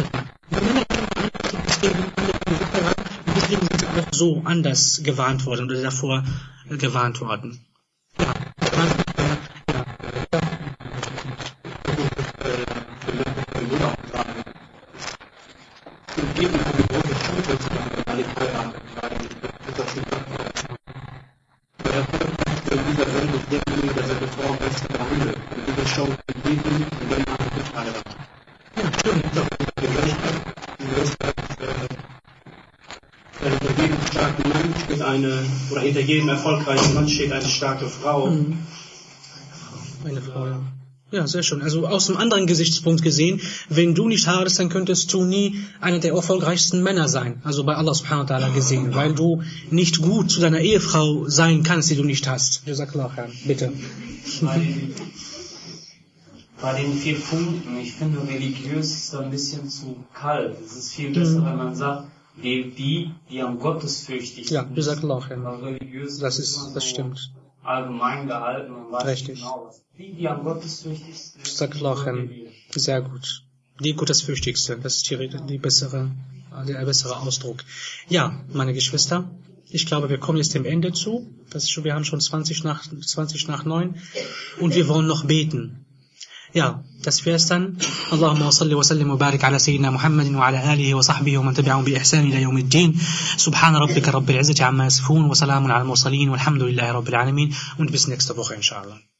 Deswegen sind sie auch so anders gewarnt worden oder davor gewarnt worden. Ja. Oder hinter jedem erfolgreichen Mann steht eine starke Frau. Eine Frau, ja. Ja, sehr schön. Also aus einem anderen Gesichtspunkt gesehen, wenn du nicht heiratest, dann könntest du nie einer der erfolgreichsten Männer sein. Also bei Allah subhanahu wa ta'ala gesehen, weil du nicht gut zu deiner Ehefrau sein kannst, die du nicht hast. Jazakallah khair. Bitte. Bei den 4 Punkten, ich finde, religiös ist da ein bisschen zu kalt. Es ist viel besser, wenn man sagt, die am gottesfürchtig sind. Ja, Jazakallah khair. Religiös das stimmt. Allgemein gehalten, man weiß richtig. Genau, was die am gottesfürchtigsten sind. Jazakallah khair. Sehr gut. Die gottesfürchtigste, das ist der bessere Ausdruck. Ja, meine Geschwister, ich glaube, wir kommen jetzt dem Ende zu. Wir haben schon 20 nach 9 und wir wollen noch beten. Ja, das wär's dann. Allahumma salli wa sallim wa barik ala Sayyidina Muhammadin wa ala alihi wa sahbihi wa man tabi'ahum bi ihsan ila yawmiddin. Subhana rabbika rabbil izzati amma yasifun wa salamun ala al-mursalin walhamdulillahi rabbil alamin. Und bis nächste Woche, inshallah.